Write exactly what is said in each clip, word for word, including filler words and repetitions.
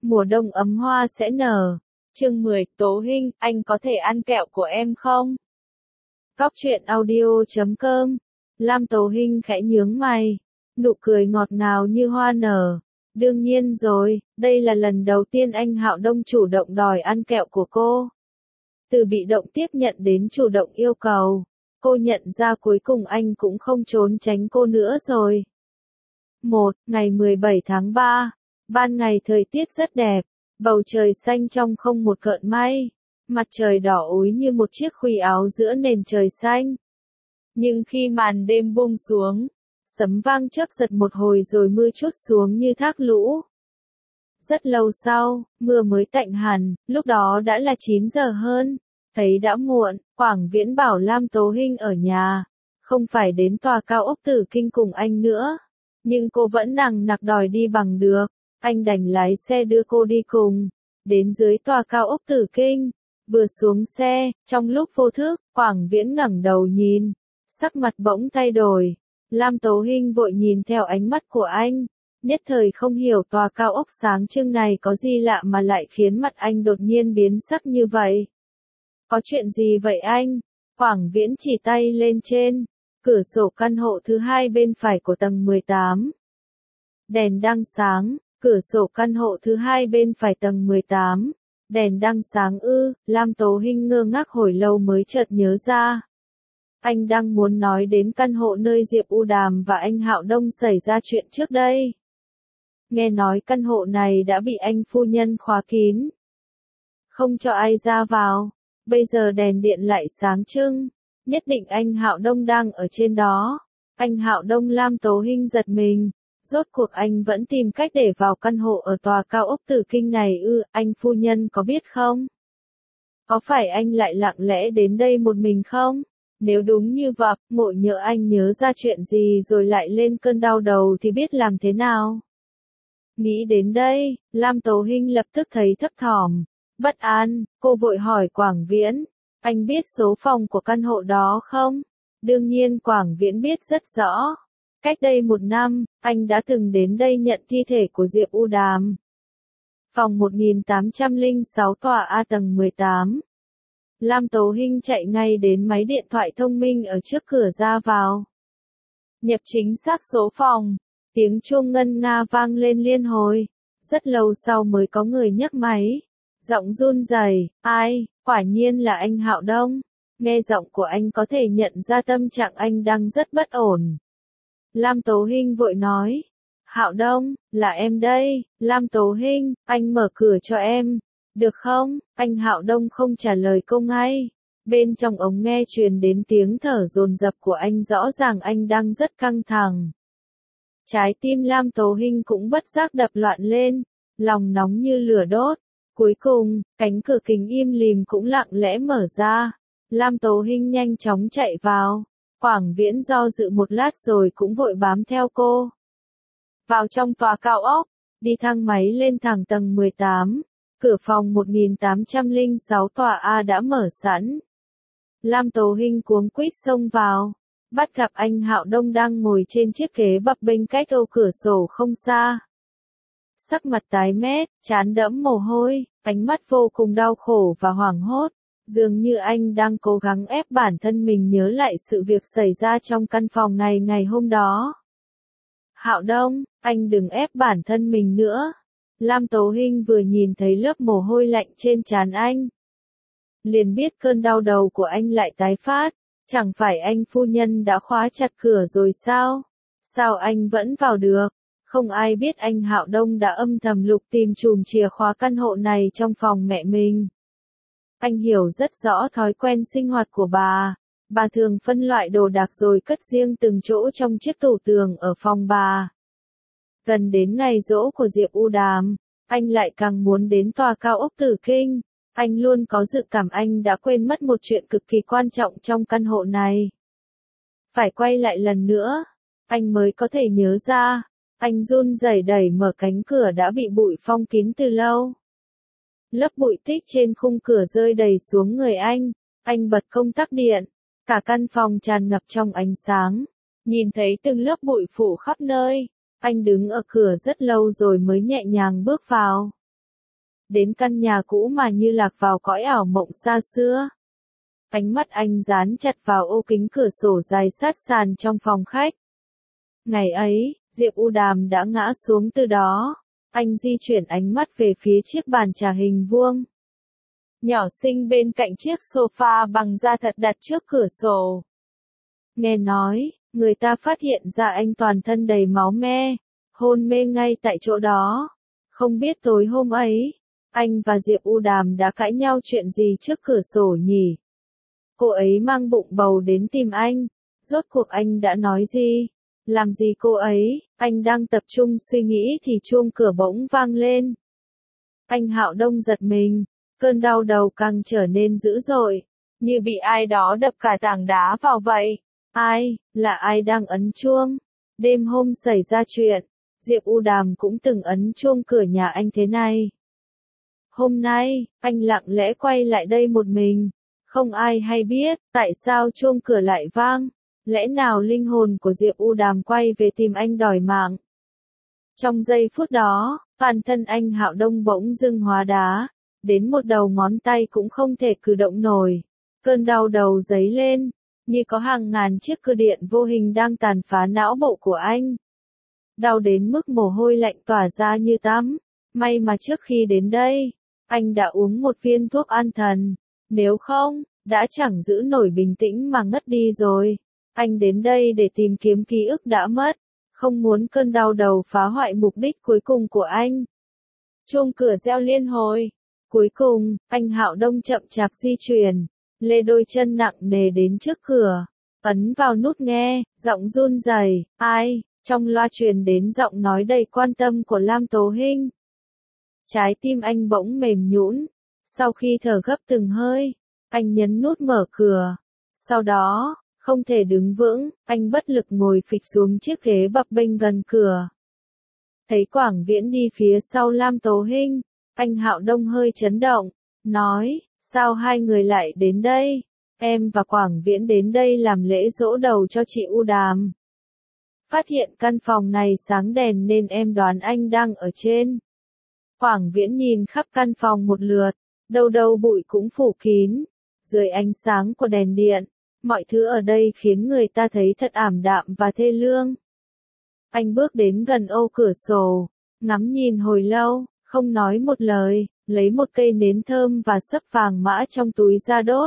Mùa đông ấm hoa sẽ nở. Chương mười, Tố Hinh, anh có thể ăn kẹo của em không? Góc truyện audio chấm com. Lam Tố Hinh khẽ nhướng mày, nụ cười ngọt ngào như hoa nở. Đương nhiên rồi, đây là lần đầu tiên anh Hạo Đông chủ động đòi ăn kẹo của cô. Từ bị động tiếp nhận đến chủ động yêu cầu, cô nhận ra cuối cùng anh cũng không trốn tránh cô nữa rồi. một. Ngày mười bảy tháng ba. Ban ngày thời tiết rất đẹp, bầu trời xanh trong không một cợn mây, mặt trời đỏ úi như một chiếc khuy áo giữa nền trời xanh. Nhưng khi màn đêm buông xuống, sấm vang chớp giật một hồi rồi mưa trút xuống như thác lũ. Rất lâu sau, mưa mới tạnh hẳn, lúc đó đã là chín giờ hơn, thấy đã muộn, Quảng Viễn bảo Lam Tố Hinh ở nhà, không phải đến tòa cao ốc Tử Kinh cùng anh nữa. Nhưng cô vẫn nằng nặc đòi đi bằng được, anh đành lái xe đưa cô đi cùng. Đến dưới tòa cao ốc Tử Kinh, vừa xuống xe, trong lúc vô thức, Quảng Viễn ngẩng đầu nhìn, sắc mặt bỗng thay đổi. Lam Tố Hinh vội nhìn theo ánh mắt của anh, nhất thời không hiểu tòa cao ốc sáng trưng này có gì lạ mà lại khiến mặt anh đột nhiên biến sắc như vậy. Có chuyện gì vậy anh? Quảng Viễn chỉ tay lên trên cửa sổ căn hộ thứ hai bên phải của tầng mười tám. Đèn đang sáng, cửa sổ căn hộ thứ hai bên phải tầng mười tám. Đèn đang sáng ư? Lam Tố Hinh ngơ ngác hồi lâu mới chợt nhớ ra. Anh đang muốn nói đến căn hộ nơi Diệp U Đàm và anh Hạo Đông xảy ra chuyện trước đây. Nghe nói căn hộ này đã bị anh phu nhân khóa kín, không cho ai ra vào. Bây giờ đèn điện lại sáng trưng, nhất định anh Hạo Đông đang ở trên đó. Anh Hạo Đông. Lam Tố Hinh giật mình, rốt cuộc anh vẫn tìm cách để vào căn hộ ở tòa cao ốc Tử Kinh này ư? Anh phu nhân có biết không? Có phải anh lại lặng lẽ đến đây một mình không? Nếu đúng như vậy, ngộ nhỡ anh nhớ ra chuyện gì rồi lại lên cơn đau đầu thì biết làm thế nào? Nghĩ đến đây, Lam Tố Hinh lập tức thấy thấp thỏm, bất an, cô vội hỏi Quảng Viễn, anh biết số phòng của căn hộ đó không? Đương nhiên Quảng Viễn biết rất rõ. Cách đây một năm, anh đã từng đến đây nhận thi thể của Diệp U Đàm. Phòng một nghìn tám trăm lẻ sáu tòa A tầng mười tám. Lam Tố Hinh chạy ngay đến máy điện thoại thông minh ở trước cửa ra vào. Nhập chính xác số phòng, tiếng chuông ngân nga vang lên liên hồi. Rất lâu sau mới có người nhấc máy. Giọng run rẩy, ai? Quả nhiên là anh Hạo Đông. Nghe giọng của anh có thể nhận ra tâm trạng anh đang rất bất ổn. Lam Tố Hinh vội nói, Hạo Đông, là em đây. Lam Tố Hinh, anh mở cửa cho em, được không? Anh Hạo Đông không trả lời cô ngay. Bên trong ống nghe truyền đến tiếng thở dồn dập của anh, rõ ràng anh đang rất căng thẳng. Trái tim Lam Tố Hinh cũng bất giác đập loạn lên, lòng nóng như lửa đốt. Cuối cùng, cánh cửa kính im lìm cũng lặng lẽ mở ra. Lam Tố Hinh nhanh chóng chạy vào. Quảng Viễn do dự một lát rồi cũng vội bám theo cô. Vào trong tòa cao ốc, đi thang máy lên thẳng tầng mười tám. Cửa phòng một nghìn tám trăm lẻ sáu tòa A đã mở sẵn. Lam Tố Hinh cuống quýt xông vào, bắt gặp anh Hạo Đông đang ngồi trên chiếc ghế bập bênh cách ô cửa sổ không xa. Sắc mặt tái mét, trán đẫm mồ hôi, ánh mắt vô cùng đau khổ và hoảng hốt, dường như anh đang cố gắng ép bản thân mình nhớ lại sự việc xảy ra trong căn phòng này ngày hôm đó. Hạo Đông, anh đừng ép bản thân mình nữa. Lam Tố Hinh vừa nhìn thấy lớp mồ hôi lạnh trên trán anh, liền biết cơn đau đầu của anh lại tái phát. Chẳng phải anh phu nhân đã khóa chặt cửa rồi sao? Sao anh vẫn vào được? Không ai biết anh Hạo Đông đã âm thầm lục tìm chùm chìa khóa căn hộ này trong phòng mẹ mình. Anh hiểu rất rõ thói quen sinh hoạt của bà. Bà thường phân loại đồ đạc rồi cất riêng từng chỗ trong chiếc tủ tường ở phòng bà. Gần đến ngày giỗ của Diệp U Đàm, anh lại càng muốn đến tòa cao ốc Tử Kinh. Anh luôn có dự cảm anh đã quên mất một chuyện cực kỳ quan trọng trong căn hộ này. Phải quay lại lần nữa, anh mới có thể nhớ ra. Anh run rẩy đẩy mở cánh cửa đã bị bụi phong kín từ lâu. Lớp bụi tích trên khung cửa rơi đầy xuống người anh. Anh bật công tắc điện. Cả căn phòng tràn ngập trong ánh sáng. Nhìn thấy từng lớp bụi phủ khắp nơi. Anh đứng ở cửa rất lâu rồi mới nhẹ nhàng bước vào. đến căn nhà cũ mà như lạc vào cõi ảo mộng xa xưa. Ánh mắt anh dán chặt vào ô kính cửa sổ dài sát sàn trong phòng khách. Ngày ấy, Diệp U Đàm đã ngã xuống từ đó. Anh di chuyển ánh mắt về phía chiếc bàn trà hình vuông nhỏ xinh bên cạnh chiếc sofa bằng da thật đặt trước cửa sổ. Nghe nói, người ta phát hiện ra anh toàn thân đầy máu me, hôn mê ngay tại chỗ đó. Không biết tối hôm ấy, anh và Diệp U Đàm đã cãi nhau chuyện gì trước cửa sổ nhỉ? Cô ấy mang bụng bầu đến tìm anh, rốt cuộc anh đã nói gì? Làm gì cô ấy? Anh đang tập trung suy nghĩ thì chuông cửa bỗng vang lên. Anh Hạo Đông giật mình, cơn đau đầu càng trở nên dữ dội, như bị ai đó đập cả tảng đá vào vậy. Ai, là ai đang ấn chuông? Đêm hôm xảy ra chuyện, Diệp U Đàm cũng từng ấn chuông cửa nhà anh thế này. Hôm nay, anh lặng lẽ quay lại đây một mình, không ai hay biết tại sao chuông cửa lại vang. Lẽ nào linh hồn của Diệp U Đàm quay về tìm anh đòi mạng? Trong giây phút đó, toàn thân anh Hạo Đông bỗng dưng hóa đá, đến một đầu ngón tay cũng không thể cử động nổi. Cơn đau đầu dấy lên, như có hàng ngàn chiếc cơ điện vô hình đang tàn phá não bộ của anh. Đau đến mức mồ hôi lạnh tỏa ra như tắm. May mà trước khi đến đây, anh đã uống một viên thuốc an thần. Nếu không, đã chẳng giữ nổi bình tĩnh mà ngất đi rồi. Anh đến đây để tìm kiếm ký ức đã mất, không muốn cơn đau đầu phá hoại mục đích cuối cùng của anh. Chuông cửa reo liên hồi. Cuối cùng, anh Hạo Đông chậm chạp di chuyển, lê đôi chân nặng nề đến trước cửa, ấn vào nút nghe, giọng run rẩy, ai, trong loa truyền đến giọng nói đầy quan tâm của Lam Tố Hinh. Trái tim anh bỗng mềm nhũn, sau khi thở gấp từng hơi, anh nhấn nút mở cửa. Sau đó, không thể đứng vững, anh bất lực ngồi phịch xuống chiếc ghế bập bênh gần cửa. Thấy Quảng Viễn đi phía sau Lam Tố Hinh, anh Hạo Đông hơi chấn động, nói, sao hai người lại đến đây? Em và Quảng Viễn đến đây làm lễ giỗ đầu cho chị U Đàm. Phát hiện căn phòng này sáng đèn nên em đoán anh đang ở trên. Quảng Viễn nhìn khắp căn phòng một lượt, đâu đâu bụi cũng phủ kín. Dưới ánh sáng của đèn điện, mọi thứ ở đây khiến người ta thấy thật ảm đạm và thê lương. Anh bước đến gần ô cửa sổ, ngắm nhìn hồi lâu, không nói một lời, lấy một cây nến thơm và sấp vàng mã trong túi ra đốt.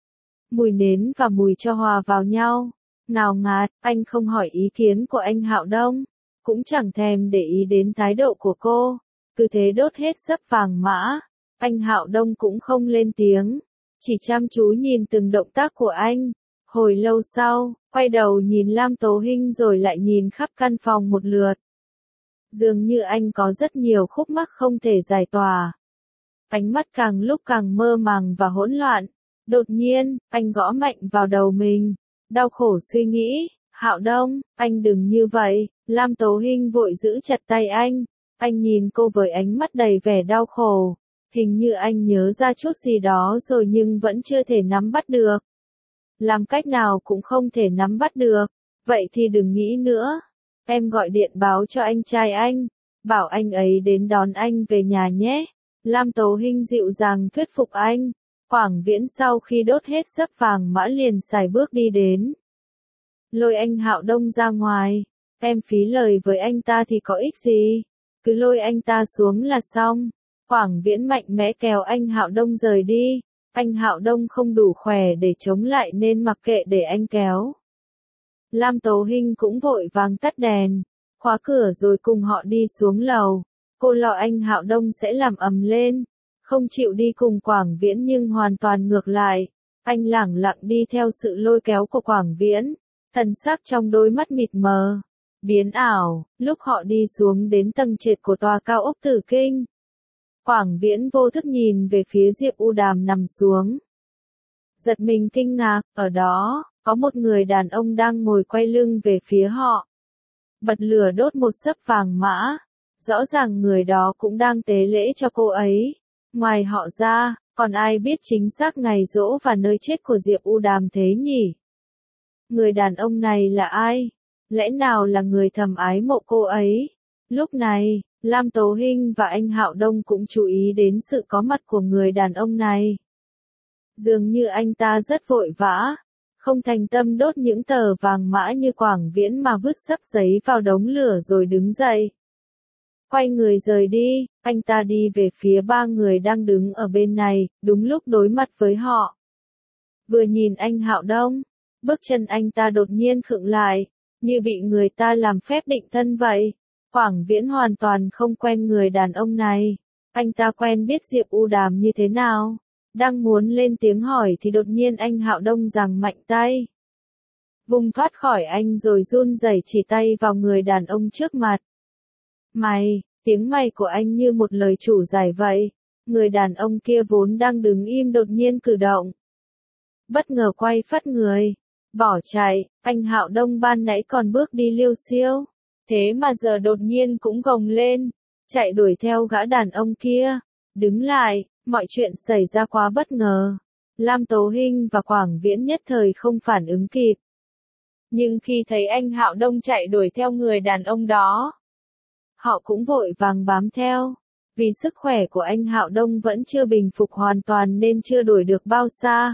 Mùi nến và mùi tro hòa vào nhau, ngào ngạt. Anh không hỏi ý kiến của anh Hạo Đông, cũng chẳng thèm để ý đến thái độ của cô, cứ thế đốt hết sấp vàng mã. Anh Hạo Đông cũng không lên tiếng, chỉ chăm chú nhìn từng động tác của anh. Hồi lâu sau, quay đầu nhìn Lam Tố Hinh rồi lại nhìn khắp căn phòng một lượt. Dường như anh có rất nhiều khúc mắc không thể giải tỏa. Ánh mắt càng lúc càng mơ màng và hỗn loạn. Đột nhiên, anh gõ mạnh vào đầu mình, đau khổ suy nghĩ, Hạo Đông, anh đừng như vậy. Lam Tố Hinh vội giữ chặt tay anh, anh nhìn cô với ánh mắt đầy vẻ đau khổ. Hình như anh nhớ ra chút gì đó rồi nhưng vẫn chưa thể nắm bắt được. Làm cách nào cũng không thể nắm bắt được, vậy thì đừng nghĩ nữa. Em gọi điện báo cho anh trai anh, bảo anh ấy đến đón anh về nhà nhé. Lam Tố Hinh dịu dàng thuyết phục anh. Quảng Viễn sau khi đốt hết sấp vàng mã liền xài bước đi đến. Lôi anh Hạo Đông ra ngoài, em phí lời với anh ta thì có ích gì, cứ lôi anh ta xuống là xong. Quảng Viễn mạnh mẽ kéo anh Hạo Đông rời đi. Anh Hạo Đông không đủ khỏe để chống lại nên mặc kệ để anh kéo. Lam Tố Hinh cũng vội vàng tắt đèn, khóa cửa rồi cùng họ đi xuống lầu. Cô lo anh Hạo Đông sẽ làm ầm lên, không chịu đi cùng Quảng Viễn nhưng hoàn toàn ngược lại. Anh lẳng lặng đi theo sự lôi kéo của Quảng Viễn, thần sắc trong đôi mắt mịt mờ, biến ảo. Lúc họ đi xuống đến tầng trệt của tòa cao ốc Tử Kinh, Quảng Viễn vô thức nhìn về phía Diệp U Đàm nằm xuống. Giật mình kinh ngạc, ở đó, có một người đàn ông đang ngồi quay lưng về phía họ. Bật lửa đốt một sấp vàng mã. Rõ ràng người đó cũng đang tế lễ cho cô ấy. Ngoài họ ra, còn ai biết chính xác ngày giỗ và nơi chết của Diệp U Đàm thế nhỉ? Người đàn ông này là ai? Lẽ nào là người thầm ái mộ cô ấy? Lúc này, Lam Tố Hinh và anh Hạo Đông cũng chú ý đến sự có mặt của người đàn ông này. Dường như anh ta rất vội vã, không thành tâm đốt những tờ vàng mã như Quảng Viễn mà vứt sấp giấy vào đống lửa rồi đứng dậy. Quay người rời đi, anh ta đi về phía ba người đang đứng ở bên này, đúng lúc đối mặt với họ. Vừa nhìn anh Hạo Đông, bước chân anh ta đột nhiên khựng lại, như bị người ta làm phép định thân vậy. Quảng Viễn hoàn toàn không quen người đàn ông này. Anh ta quen biết Diệp U Đàm như thế nào? Đang muốn lên tiếng hỏi thì đột nhiên anh Hạo Đông giằng mạnh tay. Vùng thoát khỏi anh rồi run rẩy chỉ tay vào người đàn ông trước mặt. Mày, tiếng mày của anh như một lời chủ giải vậy. Người đàn ông kia vốn đang đứng im đột nhiên cử động. Bất ngờ quay phắt người, bỏ chạy, anh Hạo Đông ban nãy còn bước đi liêu xiêu. Thế mà giờ đột nhiên cũng gồng lên, chạy đuổi theo gã đàn ông kia. Đứng lại, mọi chuyện xảy ra quá bất ngờ. Lam Tố Hinh và Quảng Viễn nhất thời không phản ứng kịp. Nhưng khi thấy anh Hạo Đông chạy đuổi theo người đàn ông đó, họ cũng vội vàng bám theo. Vì sức khỏe của anh Hạo Đông vẫn chưa bình phục hoàn toàn nên chưa đuổi được bao xa.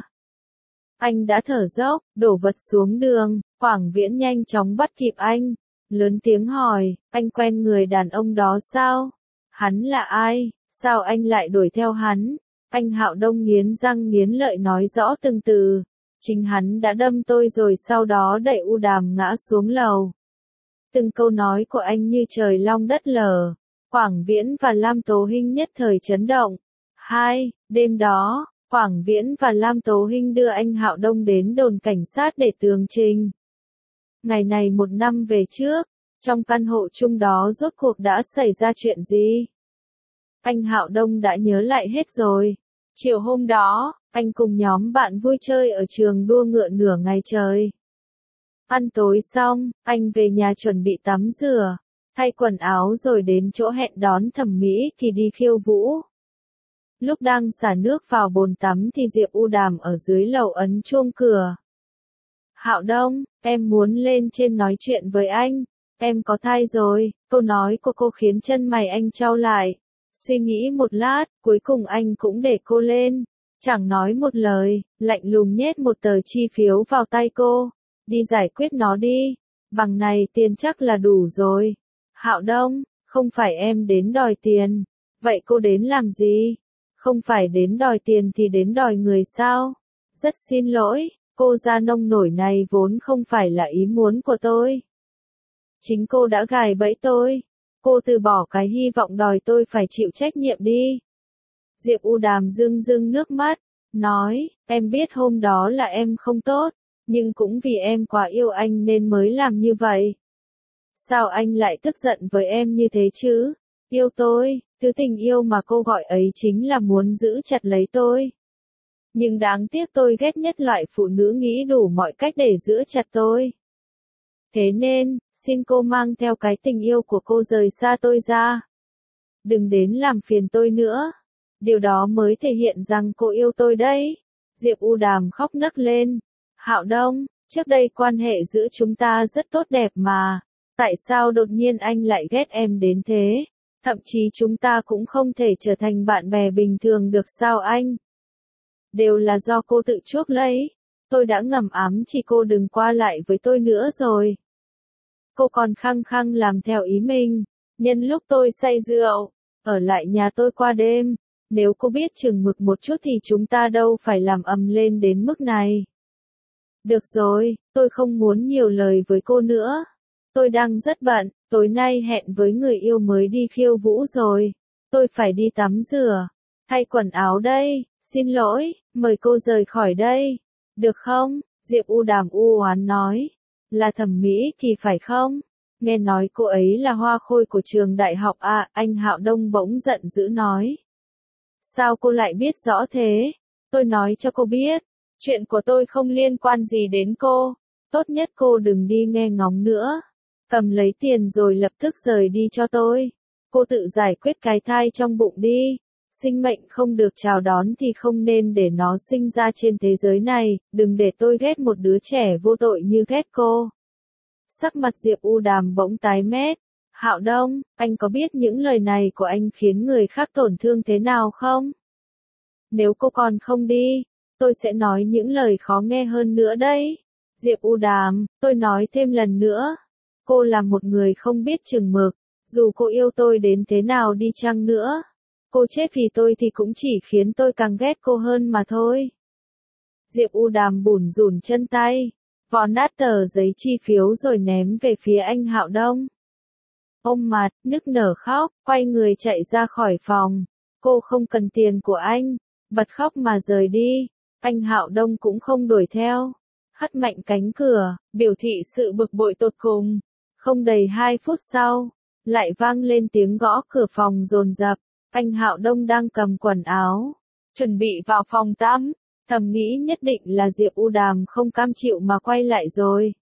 Anh đã thở dốc, đổ vật xuống đường, Quảng Viễn nhanh chóng bắt kịp anh. Lớn tiếng hỏi, anh quen người đàn ông đó sao? Hắn là ai? Sao anh lại đuổi theo hắn? Anh Hạo Đông nghiến răng nghiến lợi nói rõ từng từ. Chính hắn đã đâm tôi rồi sau đó đẩy U Đàm ngã xuống lầu. Từng câu nói của anh như trời long đất lở. Quảng Viễn và Lam Tố Hinh nhất thời chấn động. Hai, đêm đó, Quảng Viễn và Lam Tố Hinh đưa anh Hạo Đông đến đồn cảnh sát để tường trình. Ngày này một năm về trước, trong căn hộ chung đó rốt cuộc đã xảy ra chuyện gì? Anh Hạo Đông đã nhớ lại hết rồi. Chiều hôm đó, anh cùng nhóm bạn vui chơi ở trường đua ngựa nửa ngày trời. Ăn tối xong, anh về nhà chuẩn bị tắm rửa, thay quần áo rồi đến chỗ hẹn đón thẩm mỹ thì đi khiêu vũ. Lúc đang xả nước vào bồn tắm thì Diệp U Đàm ở dưới lầu ấn chuông cửa. Hạo Đông, em muốn lên trên nói chuyện với anh. Em có thai rồi, câu nói của cô khiến chân mày anh chau lại. Suy nghĩ một lát, cuối cùng anh cũng để cô lên. Chẳng nói một lời, lạnh lùng nhét một tờ chi phiếu vào tay cô. Đi giải quyết nó đi. Bằng này tiền chắc là đủ rồi. Hạo Đông, không phải em đến đòi tiền. Vậy cô đến làm gì? Không phải đến đòi tiền thì đến đòi người sao? Rất xin lỗi, cô gia nông nổi này vốn không phải là ý muốn của tôi. Chính cô đã gài bẫy tôi. Cô từ bỏ cái hy vọng đòi tôi phải chịu trách nhiệm đi. Diệp U Đàm rưng rưng nước mắt, nói, em biết hôm đó là em không tốt, nhưng cũng vì em quá yêu anh nên mới làm như vậy. Sao anh lại tức giận với em như thế chứ? Yêu tôi, thứ tình yêu mà cô gọi ấy chính là muốn giữ chặt lấy tôi. Nhưng đáng tiếc tôi ghét nhất loại phụ nữ nghĩ đủ mọi cách để giữ chặt tôi. Thế nên, xin cô mang theo cái tình yêu của cô rời xa tôi ra. Đừng đến làm phiền tôi nữa. Điều đó mới thể hiện rằng cô yêu tôi đấy. Diệp U Đàm khóc nấc lên. Hạo Đông, trước đây quan hệ giữa chúng ta rất tốt đẹp mà. Tại sao đột nhiên anh lại ghét em đến thế? Thậm chí chúng ta cũng không thể trở thành bạn bè bình thường được sao anh? Đều là do cô tự chuốc lấy. Tôi đã ngầm ám chỉ cô đừng qua lại với tôi nữa rồi. Cô còn khăng khăng làm theo ý mình. Nhân lúc tôi say rượu, ở lại nhà tôi qua đêm. Nếu cô biết chừng mực một chút thì chúng ta đâu phải làm ầm lên đến mức này. Được rồi, tôi không muốn nhiều lời với cô nữa. Tôi đang rất bận, tối nay hẹn với người yêu mới đi khiêu vũ rồi. Tôi phải đi tắm rửa, thay quần áo đây, xin lỗi, mời cô rời khỏi đây. Được không? Diệp U Đàm u oán nói. Là thẩm mỹ thì phải không? Nghe nói cô ấy là hoa khôi của trường đại học à, anh Hạo Đông bỗng giận dữ nói. Sao cô lại biết rõ thế? Tôi nói cho cô biết, chuyện của tôi không liên quan gì đến cô. Tốt nhất cô đừng đi nghe ngóng nữa. Cầm lấy tiền rồi lập tức rời đi cho tôi. Cô tự giải quyết cái thai trong bụng đi. Sinh mệnh không được chào đón thì không nên để nó sinh ra trên thế giới này, đừng để tôi ghét một đứa trẻ vô tội như ghét cô. Sắc mặt Diệp U Đàm bỗng tái mét, Hạo Đông, anh có biết những lời này của anh khiến người khác tổn thương thế nào không? Nếu cô còn không đi, tôi sẽ nói những lời khó nghe hơn nữa đấy. Diệp U Đàm, tôi nói thêm lần nữa. Cô là một người không biết chừng mực. Dù cô yêu tôi đến thế nào đi chăng nữa, cô chết vì tôi thì cũng chỉ khiến tôi càng ghét cô hơn mà thôi. Diệp U Đàm bủn rủn chân tay, vò nát tờ giấy chi phiếu rồi ném về phía anh Hạo Đông. Ôm mặt, nức nở khóc, quay người chạy ra khỏi phòng. Cô không cần tiền của anh, bật khóc mà rời đi. Anh Hạo Đông cũng không đuổi theo. Hất mạnh cánh cửa, biểu thị sự bực bội tột cùng. Không đầy hai phút sau, lại vang lên tiếng gõ cửa phòng dồn dập. Anh Hạo Đông đang cầm quần áo, chuẩn bị vào phòng tắm, thầm nghĩ nhất định là Diệp U Đàm không cam chịu mà quay lại rồi.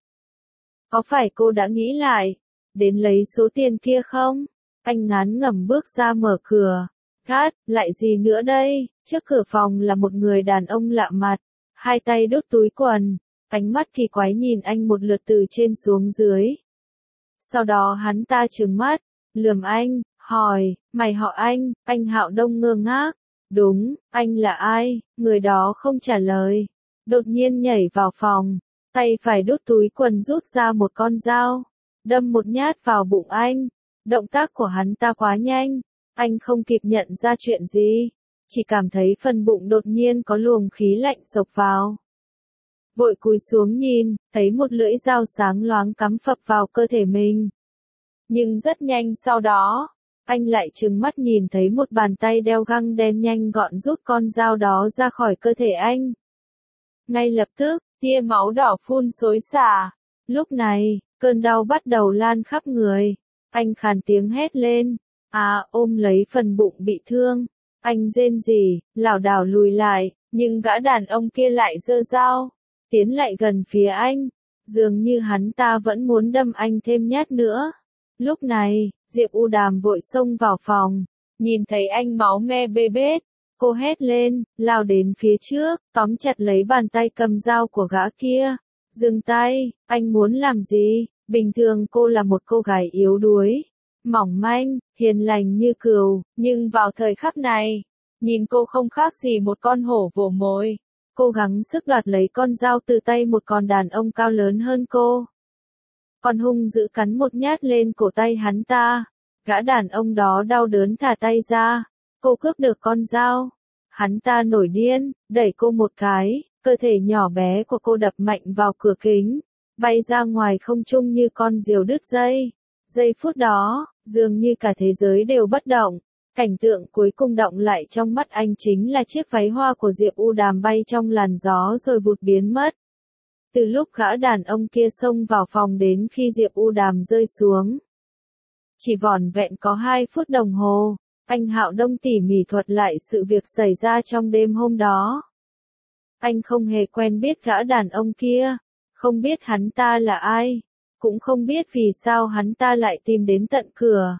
Có phải cô đã nghĩ lại, đến lấy số tiền kia không? Anh ngán ngẩm bước ra mở cửa. Cát, lại gì nữa đây? Trước cửa phòng là một người đàn ông lạ mặt, hai tay đút túi quần, ánh mắt kỳ quái nhìn anh một lượt từ trên xuống dưới. Sau đó hắn ta trừng mắt, lườm anh, hỏi, mày họ Anh? Anh Hạo Đông ngơ ngác. Đúng, anh là ai? Người đó không trả lời. Đột nhiên nhảy vào phòng, tay phải đút túi quần rút ra một con dao, đâm một nhát vào bụng anh. Động tác của hắn ta quá nhanh, anh không kịp nhận ra chuyện gì, chỉ cảm thấy phần bụng đột nhiên có luồng khí lạnh xộc vào. Vội cúi xuống nhìn, thấy một lưỡi dao sáng loáng cắm phập vào cơ thể mình. Nhưng rất nhanh sau đó, anh lại trừng mắt nhìn thấy một bàn tay đeo găng đen nhanh gọn rút con dao đó ra khỏi cơ thể anh. Ngay lập tức, tia máu đỏ phun xối xả. Lúc này, cơn đau bắt đầu lan khắp người. Anh khàn tiếng hét lên, à ôm lấy phần bụng bị thương. Anh rên rỉ, lảo đảo lùi lại, nhưng gã đàn ông kia lại giơ dao, tiến lại gần phía anh. Dường như hắn ta vẫn muốn đâm anh thêm nhát nữa. Lúc này, Diệp U Đàm vội xông vào phòng, nhìn thấy anh máu me bê bết. Cô hét lên, lao đến phía trước, tóm chặt lấy bàn tay cầm dao của gã kia. Dừng tay, anh muốn làm gì? Bình thường cô là một cô gái yếu đuối, mỏng manh, hiền lành như cừu, nhưng vào thời khắc này, nhìn cô không khác gì một con hổ vồ mồi. Cô gắng sức đoạt lấy con dao từ tay một con đàn ông cao lớn hơn cô. Còn hung dữ cắn một nhát lên cổ tay hắn ta. Gã đàn ông đó đau đớn thả tay ra. Cô cướp được con dao. Hắn ta nổi điên, đẩy cô một cái, cơ thể nhỏ bé của cô đập mạnh vào cửa kính, bay ra ngoài không trung như con diều đứt dây. Giây phút đó, dường như cả thế giới đều bất động. Cảnh tượng cuối cùng động lại trong mắt anh chính là chiếc váy hoa của Diệp U Đàm bay trong làn gió rồi vụt biến mất. Từ lúc gã đàn ông kia xông vào phòng đến khi Diệp U Đàm rơi xuống, chỉ vỏn vẹn có hai phút đồng hồ. Anh Hạo Đông tỉ mỉ thuật lại sự việc xảy ra trong đêm hôm đó. Anh không hề quen biết gã đàn ông kia, không biết hắn ta là ai, cũng không biết vì sao hắn ta lại tìm đến tận cửa.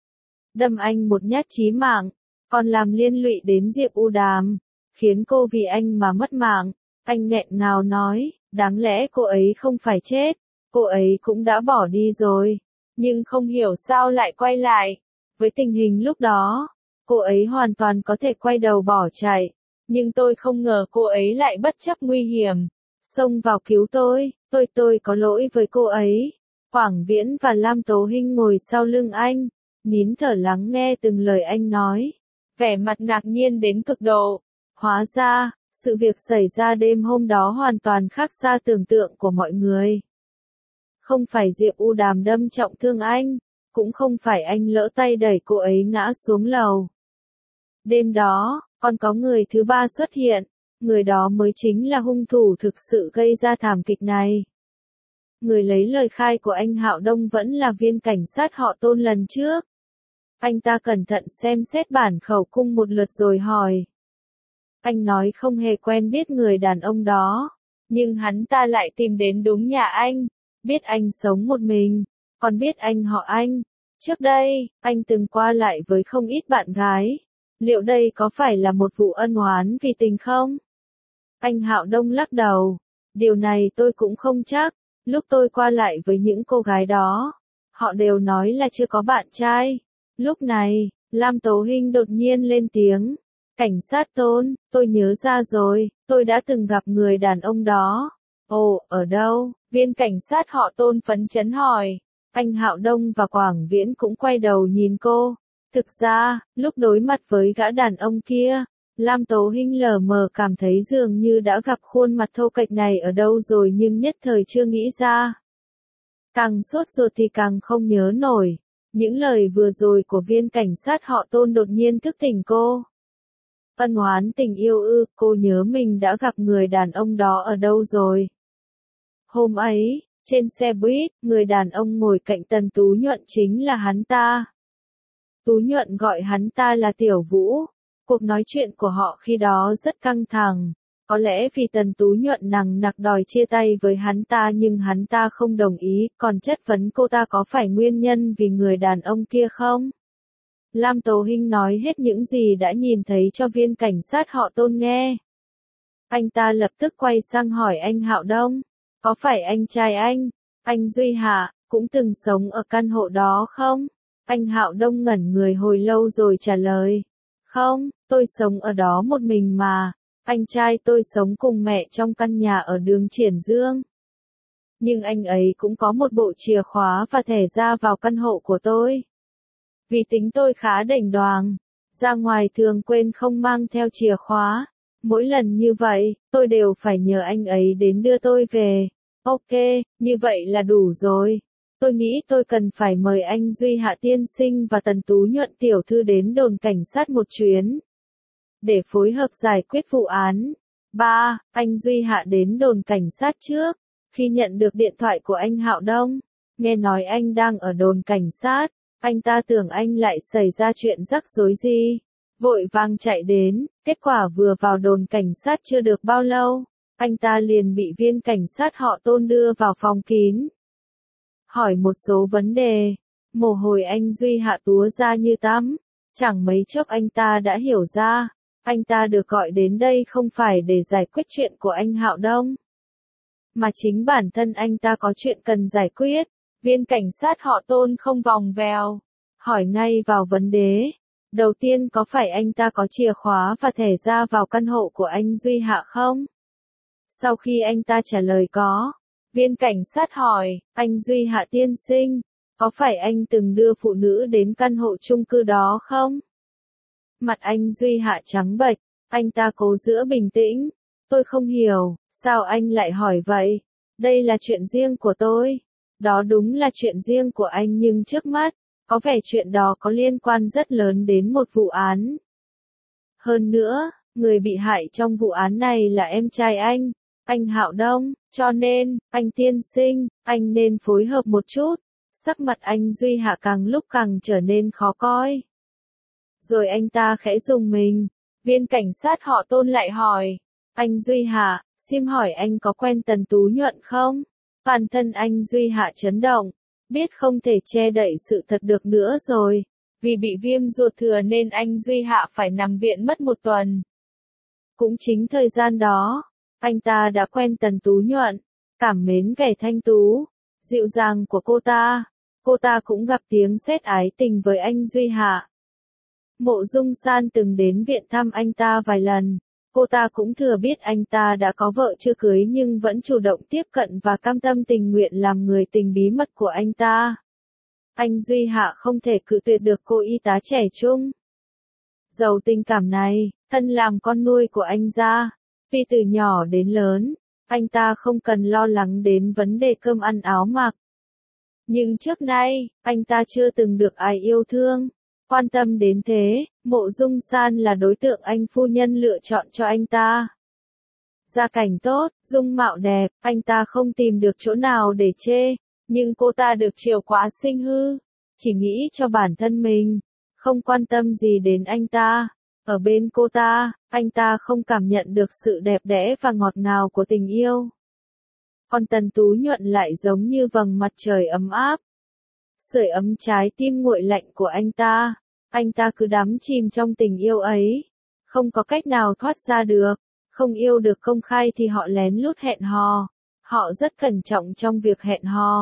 Đâm anh một nhát chí mạng, còn làm liên lụy đến Diệp U Đàm, khiến cô vì anh mà mất mạng. Anh nghẹn ngào nói, đáng lẽ cô ấy không phải chết, cô ấy cũng đã bỏ đi rồi, nhưng không hiểu sao lại quay lại. Với tình hình lúc đó, cô ấy hoàn toàn có thể quay đầu bỏ chạy, nhưng tôi không ngờ cô ấy lại bất chấp nguy hiểm, xông vào cứu tôi, tôi tôi có lỗi với cô ấy. Quảng Viễn và Lam Tố Hinh ngồi sau lưng anh, nín thở lắng nghe từng lời anh nói, vẻ mặt ngạc nhiên đến cực độ. Hóa ra, sự việc xảy ra đêm hôm đó hoàn toàn khác xa tưởng tượng của mọi người. Không phải Diệp U Đàm đâm trọng thương anh, cũng không phải anh lỡ tay đẩy cô ấy ngã xuống lầu. Đêm đó, còn có người thứ ba xuất hiện, người đó mới chính là hung thủ thực sự gây ra thảm kịch này. Người lấy lời khai của anh Hạo Đông vẫn là viên cảnh sát họ Tôn lần trước. Anh ta cẩn thận xem xét bản khẩu cung một lượt rồi hỏi. Anh nói không hề quen biết người đàn ông đó, nhưng hắn ta lại tìm đến đúng nhà anh, biết anh sống một mình, còn biết anh họ Anh. Trước đây, anh từng qua lại với không ít bạn gái. Liệu đây có phải là một vụ ân oán vì tình không? Anh Hạo Đông lắc đầu. Điều này tôi cũng không chắc. Lúc tôi qua lại với những cô gái đó, Họ đều nói là chưa có bạn trai. Lúc này, Lam Tố Hinh đột nhiên lên tiếng. Cảnh sát Tôn, tôi nhớ ra rồi, tôi đã từng gặp người đàn ông đó. Ồ, ở đâu? Viên cảnh sát họ Tôn phấn chấn hỏi. Anh Hạo Đông và Quảng Viễn cũng quay đầu nhìn cô. Thực ra, lúc đối mặt với gã đàn ông kia, Lam Tố Hinh lờ mờ cảm thấy dường như đã gặp khuôn mặt thô kệch này ở đâu rồi nhưng nhất thời chưa nghĩ ra. Càng sốt ruột thì càng không nhớ nổi. Những lời vừa rồi của viên cảnh sát họ Tôn đột nhiên thức tỉnh cô. Ân oán tình yêu ư, cô nhớ mình đã gặp người đàn ông đó ở đâu rồi. Hôm ấy, trên xe buýt, người đàn ông ngồi cạnh Tần Tú Nhuận chính là hắn ta. Tú Nhuận gọi hắn ta là Tiểu Vũ. Cuộc nói chuyện của họ khi đó rất căng thẳng. Có lẽ vì Tần Tú Nhuận nằng nặc đòi chia tay với hắn ta nhưng hắn ta không đồng ý, còn chất vấn cô ta có phải nguyên nhân vì người đàn ông kia không? Lam Tố Hinh nói hết những gì đã nhìn thấy cho viên cảnh sát họ Tôn nghe. Anh ta lập tức quay sang hỏi anh Hạo Đông, có phải anh trai anh, anh Duy Hạ, cũng từng sống ở căn hộ đó không? Anh Hạo Đông ngẩn người hồi lâu rồi trả lời, không, tôi sống ở đó một mình mà, anh trai tôi sống cùng mẹ trong căn nhà ở đường Triển Dương. Nhưng anh ấy cũng có một bộ chìa khóa và thẻ ra vào căn hộ của tôi. Vì tính tôi khá đảnh đoàng, ra ngoài thường quên không mang theo chìa khóa. Mỗi lần như vậy, tôi đều phải nhờ anh ấy đến đưa tôi về. Ok, như vậy là đủ rồi. Tôi nghĩ tôi cần phải mời anh Duy Hạ tiên sinh và Tần Tú Nhuận tiểu thư đến đồn cảnh sát một chuyến. Để phối hợp giải quyết vụ án. ba. Anh Duy Hạ đến đồn cảnh sát trước. Khi nhận được điện thoại của anh Hạo Đông, nghe nói anh đang ở đồn cảnh sát. Anh ta tưởng anh lại xảy ra chuyện rắc rối gì. Vội vàng chạy đến, kết quả vừa vào đồn cảnh sát chưa được bao lâu, anh ta liền bị viên cảnh sát họ Tôn đưa vào phòng kín. Hỏi một số vấn đề, mồ hôi anh Duy Hạ túa ra như tắm, chẳng mấy chốc anh ta đã hiểu ra, anh ta được gọi đến đây không phải để giải quyết chuyện của anh Hạo Đông, mà chính bản thân anh ta có chuyện cần giải quyết. Viên cảnh sát họ Tôn không vòng vèo, hỏi ngay vào vấn đề. Đầu tiên có phải anh ta có chìa khóa và thẻ ra vào căn hộ của anh Duy Hạ không? Sau khi anh ta trả lời có, viên cảnh sát hỏi, anh Duy Hạ tiên sinh, có phải anh từng đưa phụ nữ đến căn hộ chung cư đó không? Mặt anh Duy Hạ trắng bệch, anh ta cố giữ bình tĩnh. Tôi không hiểu, sao anh lại hỏi vậy? Đây là chuyện riêng của tôi. Đó đúng là chuyện riêng của anh nhưng trước mắt, có vẻ chuyện đó có liên quan rất lớn đến một vụ án. Hơn nữa, người bị hại trong vụ án này là em trai anh, anh Hạo Đông, cho nên, anh tiên sinh, anh nên phối hợp một chút. Sắc mặt anh Duy Hạ càng lúc càng trở nên khó coi. Rồi anh ta khẽ rùng mình, viên cảnh sát họ Tôn lại hỏi, anh Duy Hạ, xin hỏi anh có quen Tần Tú Nhuận không? Bản thân anh Duy Hạ chấn động, biết không thể che đậy sự thật được nữa rồi, vì bị viêm ruột thừa nên anh Duy Hạ phải nằm viện mất một tuần. Cũng chính thời gian đó, anh ta đã quen Tần Tú Nhuận, cảm mến vẻ thanh tú, dịu dàng của cô ta, cô ta cũng gặp tiếng sét ái tình với anh Duy Hạ. Mộ Dung San từng đến viện thăm anh ta vài lần. Cô ta cũng thừa biết anh ta đã có vợ chưa cưới nhưng vẫn chủ động tiếp cận và cam tâm tình nguyện làm người tình bí mật của anh ta. Anh Duy Hạ không thể cự tuyệt được cô y tá trẻ trung. Giàu tình cảm này, thân làm con nuôi của anh ra. Tuy từ nhỏ đến lớn, anh ta không cần lo lắng đến vấn đề cơm ăn áo mặc. Nhưng trước nay, anh ta chưa từng được ai yêu thương, quan tâm đến thế. Mộ Dung San là đối tượng anh phu nhân lựa chọn cho anh ta. Gia cảnh tốt, dung mạo đẹp, anh ta không tìm được chỗ nào để chê, nhưng cô ta được chiều quá sinh hư, chỉ nghĩ cho bản thân mình, không quan tâm gì đến anh ta. Ở bên cô ta, anh ta không cảm nhận được sự đẹp đẽ và ngọt ngào của tình yêu. Còn Tần Tú Nhuận lại giống như vầng mặt trời ấm áp, sưởi ấm trái tim nguội lạnh của anh ta. Anh ta cứ đắm chìm trong tình yêu ấy, không có cách nào thoát ra được, không yêu được công khai thì họ lén lút hẹn hò, họ rất cẩn trọng trong việc hẹn hò,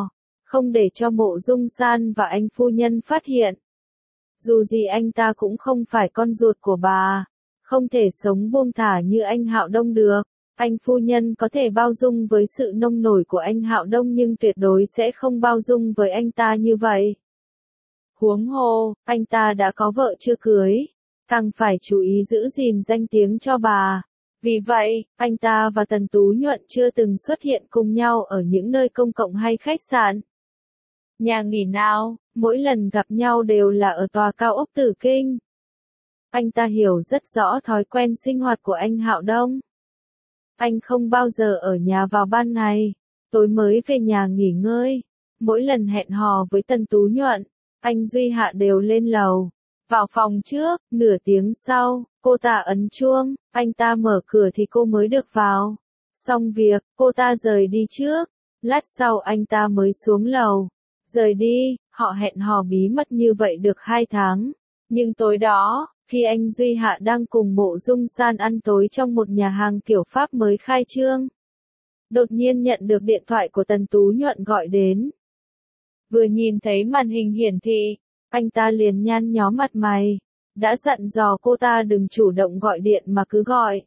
không để cho Mộ Dung San và anh phu nhân phát hiện. Dù gì anh ta cũng không phải con ruột của bà, không thể sống buông thả như anh Hạo Đông được. Anh phu nhân có thể bao dung với sự nông nổi của anh Hạo Đông nhưng tuyệt đối sẽ không bao dung với anh ta như vậy. Huống hồ, anh ta đã có vợ chưa cưới, càng phải chú ý giữ gìn danh tiếng cho bà. Vì vậy, anh ta và Tần Tú Nhuận chưa từng xuất hiện cùng nhau ở những nơi công cộng hay khách sạn, nhà nghỉ nào, mỗi lần gặp nhau đều là ở tòa cao ốc Tử Kinh. Anh ta hiểu rất rõ thói quen sinh hoạt của anh Hạo Đông. Anh không bao giờ ở nhà vào ban ngày, tối mới về nhà nghỉ ngơi. Mỗi lần hẹn hò với Tần Tú Nhuận, anh Duy Hạ đều lên lầu, vào phòng trước. Nửa tiếng sau, cô ta ấn chuông, anh ta mở cửa thì cô mới được vào. Xong việc, cô ta rời đi trước. Lát sau anh ta mới xuống lầu, rời đi. Họ hẹn hò bí mật như vậy được hai tháng. Nhưng tối đó, khi anh Duy Hạ đang cùng Mộ Dung San ăn tối trong một nhà hàng kiểu Pháp mới khai trương, đột nhiên nhận được điện thoại của Tần Tú Nhuận gọi đến. Vừa nhìn thấy màn hình hiển thị, anh ta liền nhăn nhó mặt mày, đã dặn dò cô ta đừng chủ động gọi điện mà cứ gọi.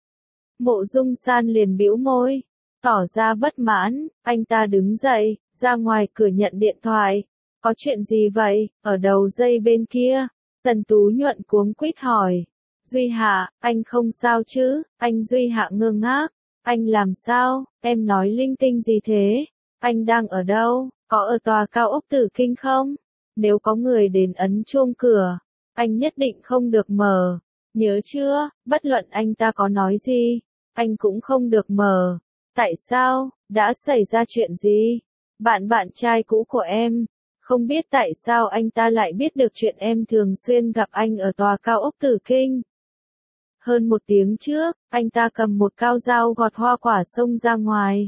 Mộ Dung San liền bĩu môi, tỏ ra bất mãn. Anh ta đứng dậy, ra ngoài cửa nhận điện thoại. Có chuyện gì vậy? Ở đầu dây bên kia, Tần Tú Nhuận cuống quýt hỏi. Duy Hạ, anh không sao chứ? Anh Duy Hạ ngơ ngác. Anh làm sao? Em nói linh tinh gì thế? Anh đang ở đâu? Có ở tòa cao ốc Tử Kinh không? Nếu có người đến ấn chuông cửa, anh nhất định không được mở. Nhớ chưa? Bất luận anh ta có nói gì, anh cũng không được mở. Tại sao? Đã xảy ra chuyện gì? Bạn bạn trai cũ của em. Không biết tại sao anh ta lại biết được chuyện em thường xuyên gặp anh ở tòa cao ốc Tử Kinh. Hơn một tiếng trước, anh ta cầm một cao dao gọt hoa quả xông ra ngoài.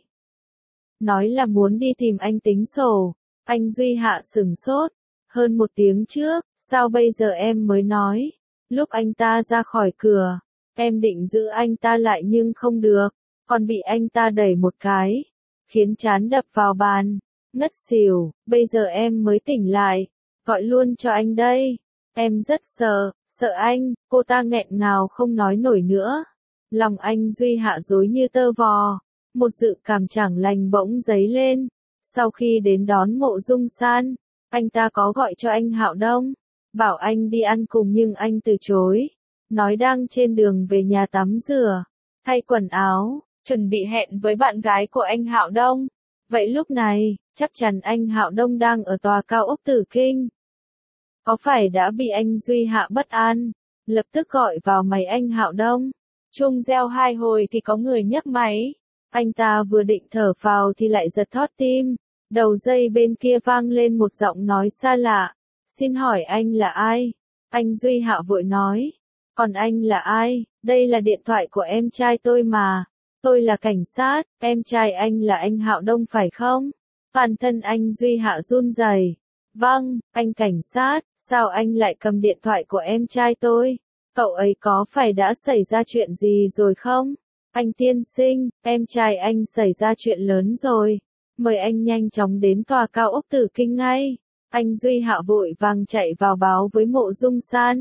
Nói là muốn đi tìm anh tính sổ. Anh Duy Hạ sửng sốt. Hơn một tiếng trước, sao bây giờ em mới nói? Lúc anh ta ra khỏi cửa, em định giữ anh ta lại nhưng không được, còn bị anh ta đẩy một cái, khiến trán đập vào bàn, ngất xỉu. Bây giờ em mới tỉnh lại, gọi luôn cho anh đây. Em rất sợ, sợ anh. Cô ta nghẹn ngào không nói nổi nữa. Lòng anh Duy Hạ rối như tơ vò, một dự cảm chẳng lành bỗng dấy lên. Sau khi đến đón Mộ Dung San, anh ta có gọi cho anh Hạo Đông, bảo anh đi ăn cùng nhưng anh từ chối, nói đang trên đường về nhà tắm rửa, thay quần áo, chuẩn bị hẹn với bạn gái của anh Hạo Đông. Vậy lúc này, chắc chắn anh Hạo Đông đang ở tòa cao ốc Tử Kinh. Có phải đã bị anh Duy Hạ bất an, lập tức gọi vào máy anh Hạo Đông. Chuông reo hai hồi thì có người nhấc máy. Anh ta vừa định thở phào thì lại giật thót tim. Đầu dây bên kia vang lên một giọng nói xa lạ. Xin hỏi anh là ai? Anh Duy Hạ vội nói. Còn anh là ai? Đây là điện thoại của em trai tôi mà. Tôi là cảnh sát. Em trai anh là anh Hạo Đông phải không? Toàn thân anh Duy Hạ run rẩy. Vâng, anh cảnh sát. Sao anh lại cầm điện thoại của em trai tôi? Cậu ấy có phải đã xảy ra chuyện gì rồi không? Anh tiên sinh, em trai anh xảy ra chuyện lớn rồi. Mời anh nhanh chóng đến tòa cao ốc Tử Kinh ngay. Anh Duy Hạ vội vàng chạy vào báo với Mộ Dung San.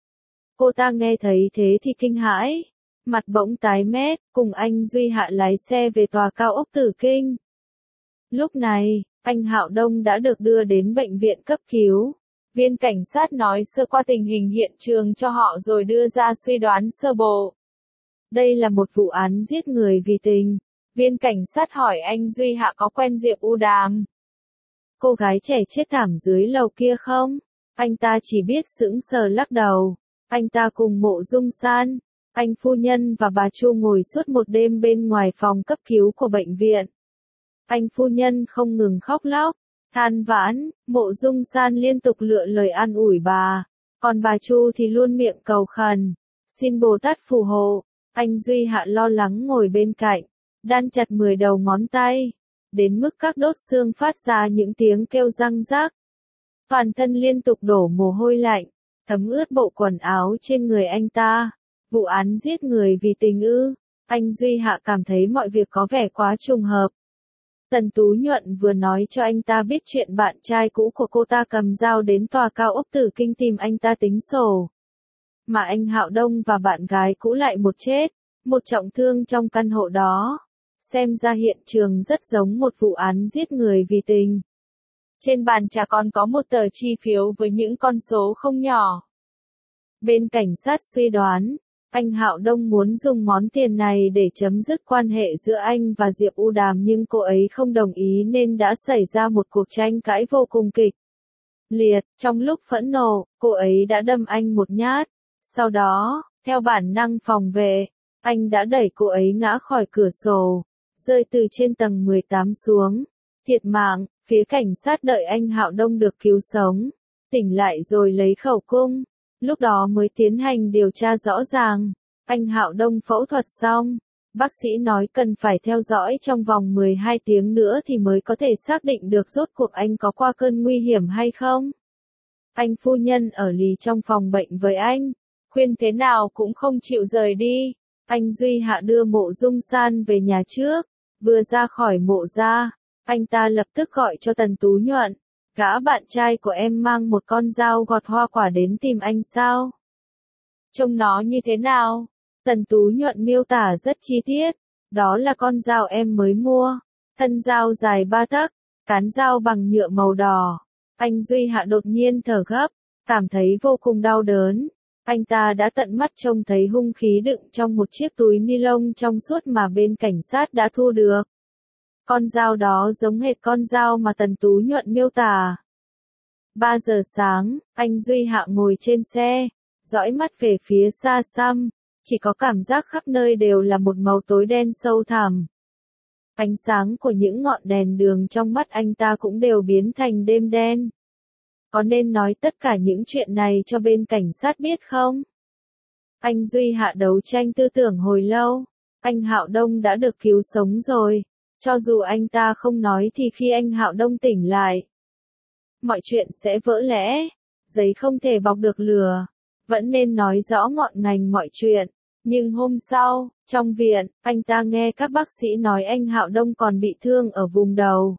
Cô ta nghe thấy thế thì kinh hãi, mặt bỗng tái mét, cùng anh Duy Hạ lái xe về tòa cao ốc Tử Kinh. Lúc này, anh Hạo Đông đã được đưa đến bệnh viện cấp cứu. Viên cảnh sát nói sơ qua tình hình hiện trường cho họ rồi đưa ra suy đoán sơ bộ. Đây là một vụ án giết người vì tình. Viên cảnh sát hỏi anh Duy Hạ có quen Diệp U Đàm, cô gái trẻ chết thảm dưới lầu kia không? Anh ta chỉ biết sững sờ lắc đầu. Anh ta cùng Mộ Dung San, anh phu nhân và bà Chu ngồi suốt một đêm bên ngoài phòng cấp cứu của bệnh viện. Anh phu nhân không ngừng khóc lóc, than vãn. Mộ Dung San liên tục lựa lời an ủi bà, còn bà Chu thì luôn miệng cầu khẩn, xin Bồ Tát phù hộ. Anh Duy Hạ lo lắng ngồi bên cạnh, đan chặt mười đầu ngón tay, đến mức các đốt xương phát ra những tiếng kêu răng rác. Toàn thân liên tục đổ mồ hôi lạnh, thấm ướt bộ quần áo trên người anh ta. Vụ án giết người vì tình ư? Anh Duy Hạ cảm thấy mọi việc có vẻ quá trùng hợp. Tần Tú Nhuận vừa nói cho anh ta biết chuyện bạn trai cũ của cô ta cầm dao đến tòa cao ốc Tử Kinh tìm anh ta tính sổ. Mà anh Hạo Đông và bạn gái cũ lại một chết, một trọng thương trong căn hộ đó. Xem ra hiện trường rất giống một vụ án giết người vì tình. Trên bàn trà còn có một tờ chi phiếu với những con số không nhỏ. Bên cảnh sát suy đoán, anh Hạo Đông muốn dùng món tiền này để chấm dứt quan hệ giữa anh và Diệp U Đàm nhưng cô ấy không đồng ý nên đã xảy ra một cuộc tranh cãi vô cùng kịch liệt. Trong lúc phẫn nộ, cô ấy đã đâm anh một nhát. Sau đó, theo bản năng phòng vệ, anh đã đẩy cô ấy ngã khỏi cửa sổ, rơi từ trên tầng mười tám xuống, thiệt mạng. Phía cảnh sát đợi anh Hạo Đông được cứu sống, tỉnh lại rồi lấy khẩu cung, lúc đó mới tiến hành điều tra rõ ràng. Anh Hạo Đông phẫu thuật xong, bác sĩ nói cần phải theo dõi trong vòng mười hai tiếng nữa thì mới có thể xác định được rốt cuộc anh có qua cơn nguy hiểm hay không. Anh phu nhân ở lì trong phòng bệnh với anh, khuyên thế nào cũng không chịu rời đi. Anh Duy Hạ đưa Mộ Dung San về nhà trước, vừa ra khỏi mộ ra. Anh ta lập tức gọi cho Tần Tú Nhuận, gã bạn trai của em mang một con dao gọt hoa quả đến tìm anh sao? Trông nó như thế nào? Tần Tú Nhuận miêu tả rất chi tiết, đó là con dao em mới mua, thân dao dài ba tấc, cán dao bằng nhựa màu đỏ. Anh Duy Hạ đột nhiên thở gấp, cảm thấy vô cùng đau đớn. Anh ta đã tận mắt trông thấy hung khí đựng trong một chiếc túi ni lông trong suốt mà bên cảnh sát đã thu được. Con dao đó giống hệt con dao mà Tần Tú Nhuận miêu tả. ba giờ sáng, anh Duy Hạ ngồi trên xe, dõi mắt về phía xa xăm, chỉ có cảm giác khắp nơi đều là một màu tối đen sâu thẳm. Ánh sáng của những ngọn đèn đường trong mắt anh ta cũng đều biến thành đêm đen. Có nên nói tất cả những chuyện này cho bên cảnh sát biết không? Anh Duy Hạ đấu tranh tư tưởng hồi lâu, anh Hạo Đông đã được cứu sống rồi. Cho dù anh ta không nói thì khi anh Hạo Đông tỉnh lại, mọi chuyện sẽ vỡ lẽ, giấy không thể bọc được lửa, vẫn nên nói rõ ngọn ngành mọi chuyện. Nhưng hôm sau, trong viện, anh ta nghe các bác sĩ nói anh Hạo Đông còn bị thương ở vùng đầu.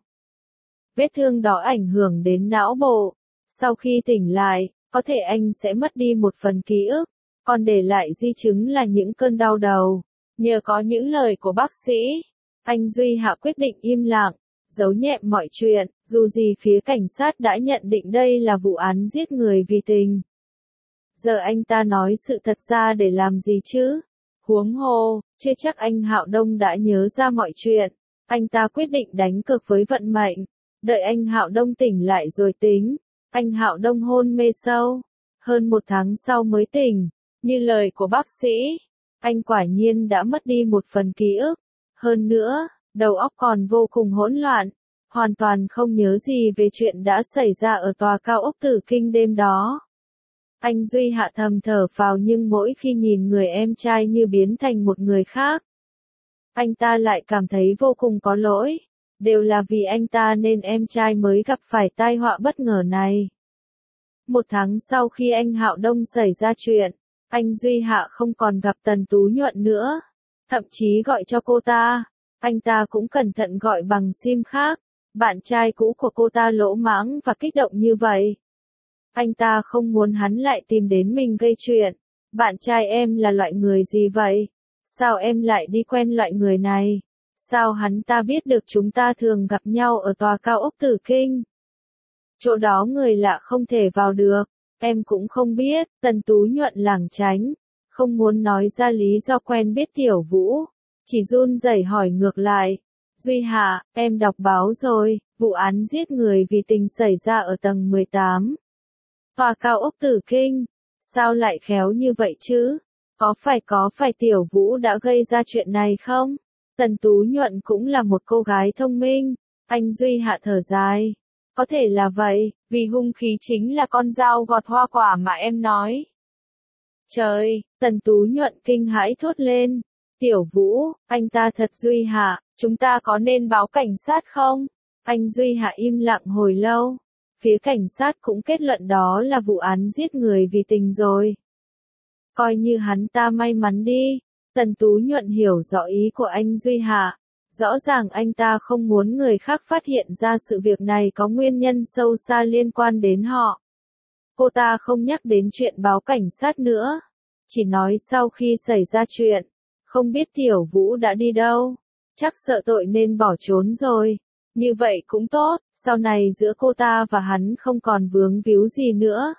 Vết thương đó ảnh hưởng đến não bộ, sau khi tỉnh lại, có thể anh sẽ mất đi một phần ký ức, còn để lại di chứng là những cơn đau đầu. Nhờ có những lời của bác sĩ, anh Duy Hạ quyết định im lặng, giấu nhẹm mọi chuyện, dù gì phía cảnh sát đã nhận định đây là vụ án giết người vì tình. Giờ anh ta nói sự thật ra để làm gì chứ? Huống hồ, chưa chắc anh Hạo Đông đã nhớ ra mọi chuyện. Anh ta quyết định đánh cược với vận mệnh, đợi anh Hạo Đông tỉnh lại rồi tính. Anh Hạo Đông hôn mê sâu, hơn một tháng sau mới tỉnh. Như lời của bác sĩ, anh quả nhiên đã mất đi một phần ký ức. Hơn nữa, đầu óc còn vô cùng hỗn loạn, hoàn toàn không nhớ gì về chuyện đã xảy ra ở tòa cao ốc Tử Kinh đêm đó. Anh Duy Hạ thầm thở phào nhưng mỗi khi nhìn người em trai như biến thành một người khác, anh ta lại cảm thấy vô cùng có lỗi. Đều là vì anh ta nên em trai mới gặp phải tai họa bất ngờ này. Một tháng sau khi anh Hạo Đông xảy ra chuyện, anh Duy Hạ không còn gặp Tần Tú Nhuận nữa, thậm chí gọi cho cô ta, anh ta cũng cẩn thận gọi bằng sim khác. Bạn trai cũ của cô ta lỗ mãng và kích động như vậy. Anh ta không muốn hắn lại tìm đến mình gây chuyện. Bạn trai em là loại người gì vậy? Sao em lại đi quen loại người này? Sao hắn ta biết được chúng ta thường gặp nhau ở tòa cao ốc Tử Kinh? Chỗ đó người lạ không thể vào được. Em cũng không biết. Tần Tú Nhuận lảng tránh, không muốn nói ra lý do quen biết Tiểu Vũ, chỉ run rẩy hỏi ngược lại. Duy Hạ, em đọc báo rồi, vụ án giết người vì tình xảy ra ở tầng mười tám. Tòa cao ốc Tử Kinh. Sao lại khéo như vậy chứ? Có phải có phải Tiểu Vũ đã gây ra chuyện này không? Tần Tú Nhuận cũng là một cô gái thông minh. Anh Duy Hạ thở dài. Có thể là vậy, vì hung khí chính là con dao gọt hoa quả mà em nói. Trời, Tần Tú Nhuận kinh hãi thốt lên. Tiểu Vũ, anh ta thật Duy Hạ, chúng ta có nên báo cảnh sát không? Anh Duy Hạ im lặng hồi lâu. Phía cảnh sát cũng kết luận đó là vụ án giết người vì tình rồi. Coi như hắn ta may mắn đi. Tần Tú Nhuận hiểu rõ ý của anh Duy Hạ. Rõ ràng anh ta không muốn người khác phát hiện ra sự việc này có nguyên nhân sâu xa liên quan đến họ. Cô ta không nhắc đến chuyện báo cảnh sát nữa. Chỉ nói sau khi xảy ra chuyện, không biết Tiểu Vũ đã đi đâu. Chắc sợ tội nên bỏ trốn rồi. Như vậy cũng tốt, sau này giữa cô ta và hắn không còn vướng víu gì nữa.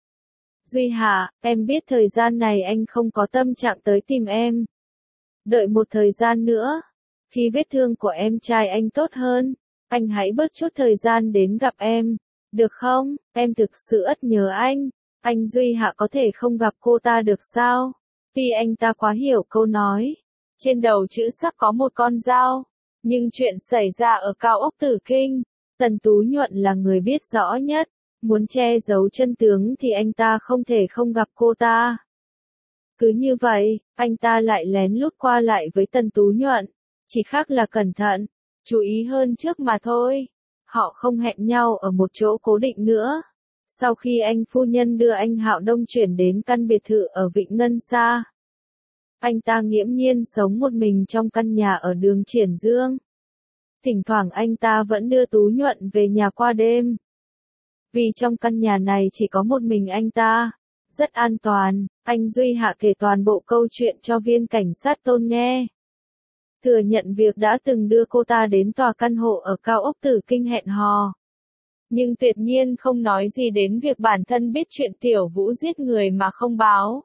Duy Hạ, em biết thời gian này anh không có tâm trạng tới tìm em. Đợi một thời gian nữa, khi vết thương của em trai anh tốt hơn, anh hãy bớt chút thời gian đến gặp em, được không? Em thực sự ất nhớ anh. Anh Duy Hạ có thể không gặp cô ta được sao? Vì anh ta quá hiểu câu nói. Trên đầu chữ sắc có một con dao. Nhưng chuyện xảy ra ở cao ốc Tử Kinh, Tần Tú Nhuận là người biết rõ nhất. Muốn che giấu chân tướng thì anh ta không thể không gặp cô ta. Cứ như vậy, anh ta lại lén lút qua lại với Tần Tú Nhuận. Chỉ khác là cẩn thận, chú ý hơn trước mà thôi. Họ không hẹn nhau ở một chỗ cố định nữa. Sau khi anh phu nhân đưa anh Hạo Đông chuyển đến căn biệt thự ở Vịnh Ngân Sa, anh ta nghiễm nhiên sống một mình trong căn nhà ở đường Triển Dương. Thỉnh thoảng anh ta vẫn đưa Tú Nhuận về nhà qua đêm. Vì trong căn nhà này chỉ có một mình anh ta, rất an toàn. Anh Duy Hạ kể toàn bộ câu chuyện cho viên cảnh sát Tôn nghe. Thừa nhận việc đã từng đưa cô ta đến tòa căn hộ ở cao ốc Tử Kinh hẹn hò. Nhưng tuyệt nhiên không nói gì đến việc bản thân biết chuyện Tiểu Vũ giết người mà không báo.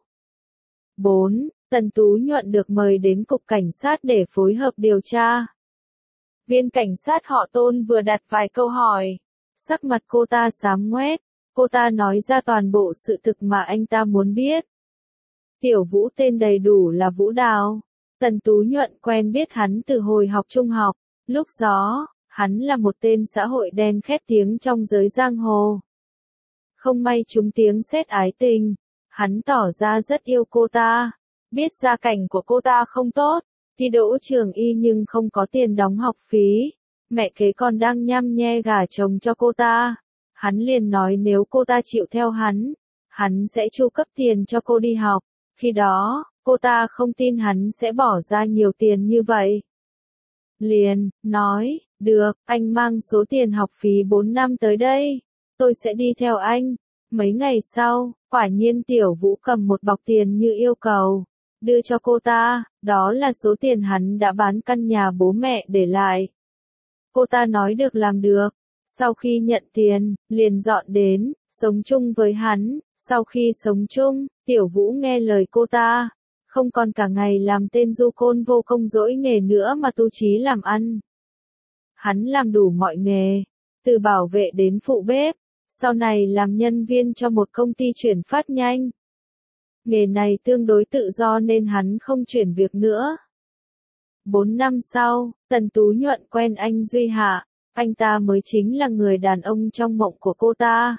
bốn. Tần Tú Nhuận được mời đến cục cảnh sát để phối hợp điều tra. Viên cảnh sát họ Tôn vừa đặt vài câu hỏi. Sắc mặt cô ta xám ngoét. Cô ta nói ra toàn bộ sự thực mà anh ta muốn biết. Tiểu Vũ tên đầy đủ là Vũ Đào. Tần Tú Nhuận quen biết hắn từ hồi học trung học. Lúc đó, hắn là một tên xã hội đen khét tiếng trong giới giang hồ. Không may trúng tiếng sét ái tình. Hắn tỏ ra rất yêu cô ta. Biết gia cảnh của cô ta không tốt. Thi đỗ trường y nhưng không có tiền đóng học phí. Mẹ kế còn đang nhăm nhe gả chồng cho cô ta. Hắn liền nói nếu cô ta chịu theo hắn, hắn sẽ chu cấp tiền cho cô đi học. Khi đó, cô ta không tin hắn sẽ bỏ ra nhiều tiền như vậy. Liền, nói, được, anh mang số tiền học phí bốn năm tới đây. Tôi sẽ đi theo anh. Mấy ngày sau, quả nhiên Tiểu Vũ cầm một bọc tiền như yêu cầu. Đưa cho cô ta, đó là số tiền hắn đã bán căn nhà bố mẹ để lại. Cô ta nói được làm được. Sau khi nhận tiền, liền dọn đến, sống chung với hắn. Sau khi sống chung, Tiểu Vũ nghe lời cô ta. Không còn cả ngày làm tên du côn vô công dỗi nghề nữa mà tu chí làm ăn. Hắn làm đủ mọi nghề. Từ bảo vệ đến phụ bếp. Sau này làm nhân viên cho một công ty chuyển phát nhanh. Nghề này tương đối tự do nên hắn không chuyển việc nữa. Bốn năm sau, Tần Tú Nhuận quen anh Duy Hạ. Anh ta mới chính là người đàn ông trong mộng của cô ta.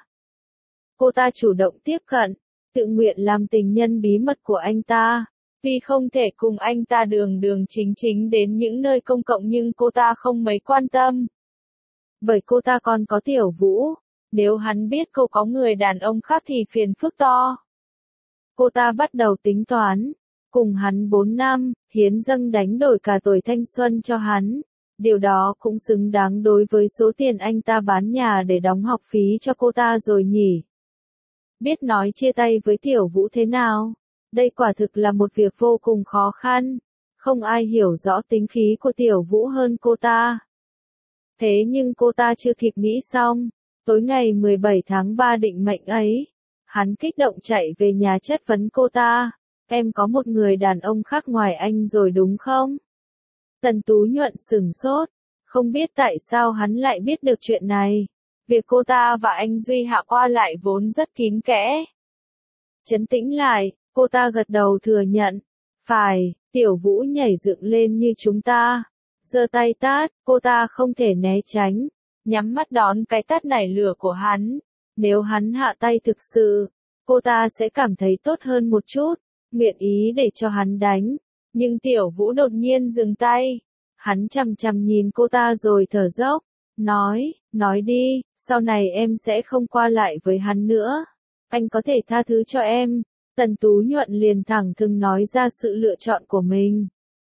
Cô ta chủ động tiếp cận, tự nguyện làm tình nhân bí mật của anh ta. Vì không thể cùng anh ta đường đường chính chính đến những nơi công cộng nhưng cô ta không mấy quan tâm. Bởi cô ta còn có Tiểu Vũ. Nếu hắn biết cô có người đàn ông khác thì phiền phức to. Cô ta bắt đầu tính toán. Cùng hắn bốn năm, hiến dâng đánh đổi cả tuổi thanh xuân cho hắn. Điều đó cũng xứng đáng đối với số tiền anh ta bán nhà để đóng học phí cho cô ta rồi nhỉ. Biết nói chia tay với Tiểu Vũ thế nào? Đây quả thực là một việc vô cùng khó khăn. Không ai hiểu rõ tính khí của Tiểu Vũ hơn cô ta. Thế nhưng cô ta chưa kịp nghĩ xong. Tối ngày mười bảy tháng ba định mệnh ấy, hắn kích động chạy về nhà chất vấn cô ta. Em có một người đàn ông khác ngoài anh rồi đúng không? Tần Tú Nhuận sửng sốt. Không biết tại sao hắn lại biết được chuyện này. Việc cô ta và anh Duy Hạ qua lại vốn rất kín kẽ. Trấn tĩnh lại, cô ta gật đầu thừa nhận. Phải, Tiểu Vũ nhảy dựng lên như chúng ta. Giơ tay tát, cô ta không thể né tránh. Nhắm mắt đón cái tát nảy lửa của hắn. Nếu hắn hạ tay thực sự, cô ta sẽ cảm thấy tốt hơn một chút. Nguyện ý để cho hắn đánh. Nhưng Tiểu Vũ đột nhiên dừng tay. Hắn chằm chằm nhìn cô ta rồi thở dốc. Nói, nói đi, sau này em sẽ không qua lại với hắn nữa. Anh có thể tha thứ cho em. Tần Tú Nhuận liền thẳng thừng nói ra sự lựa chọn của mình.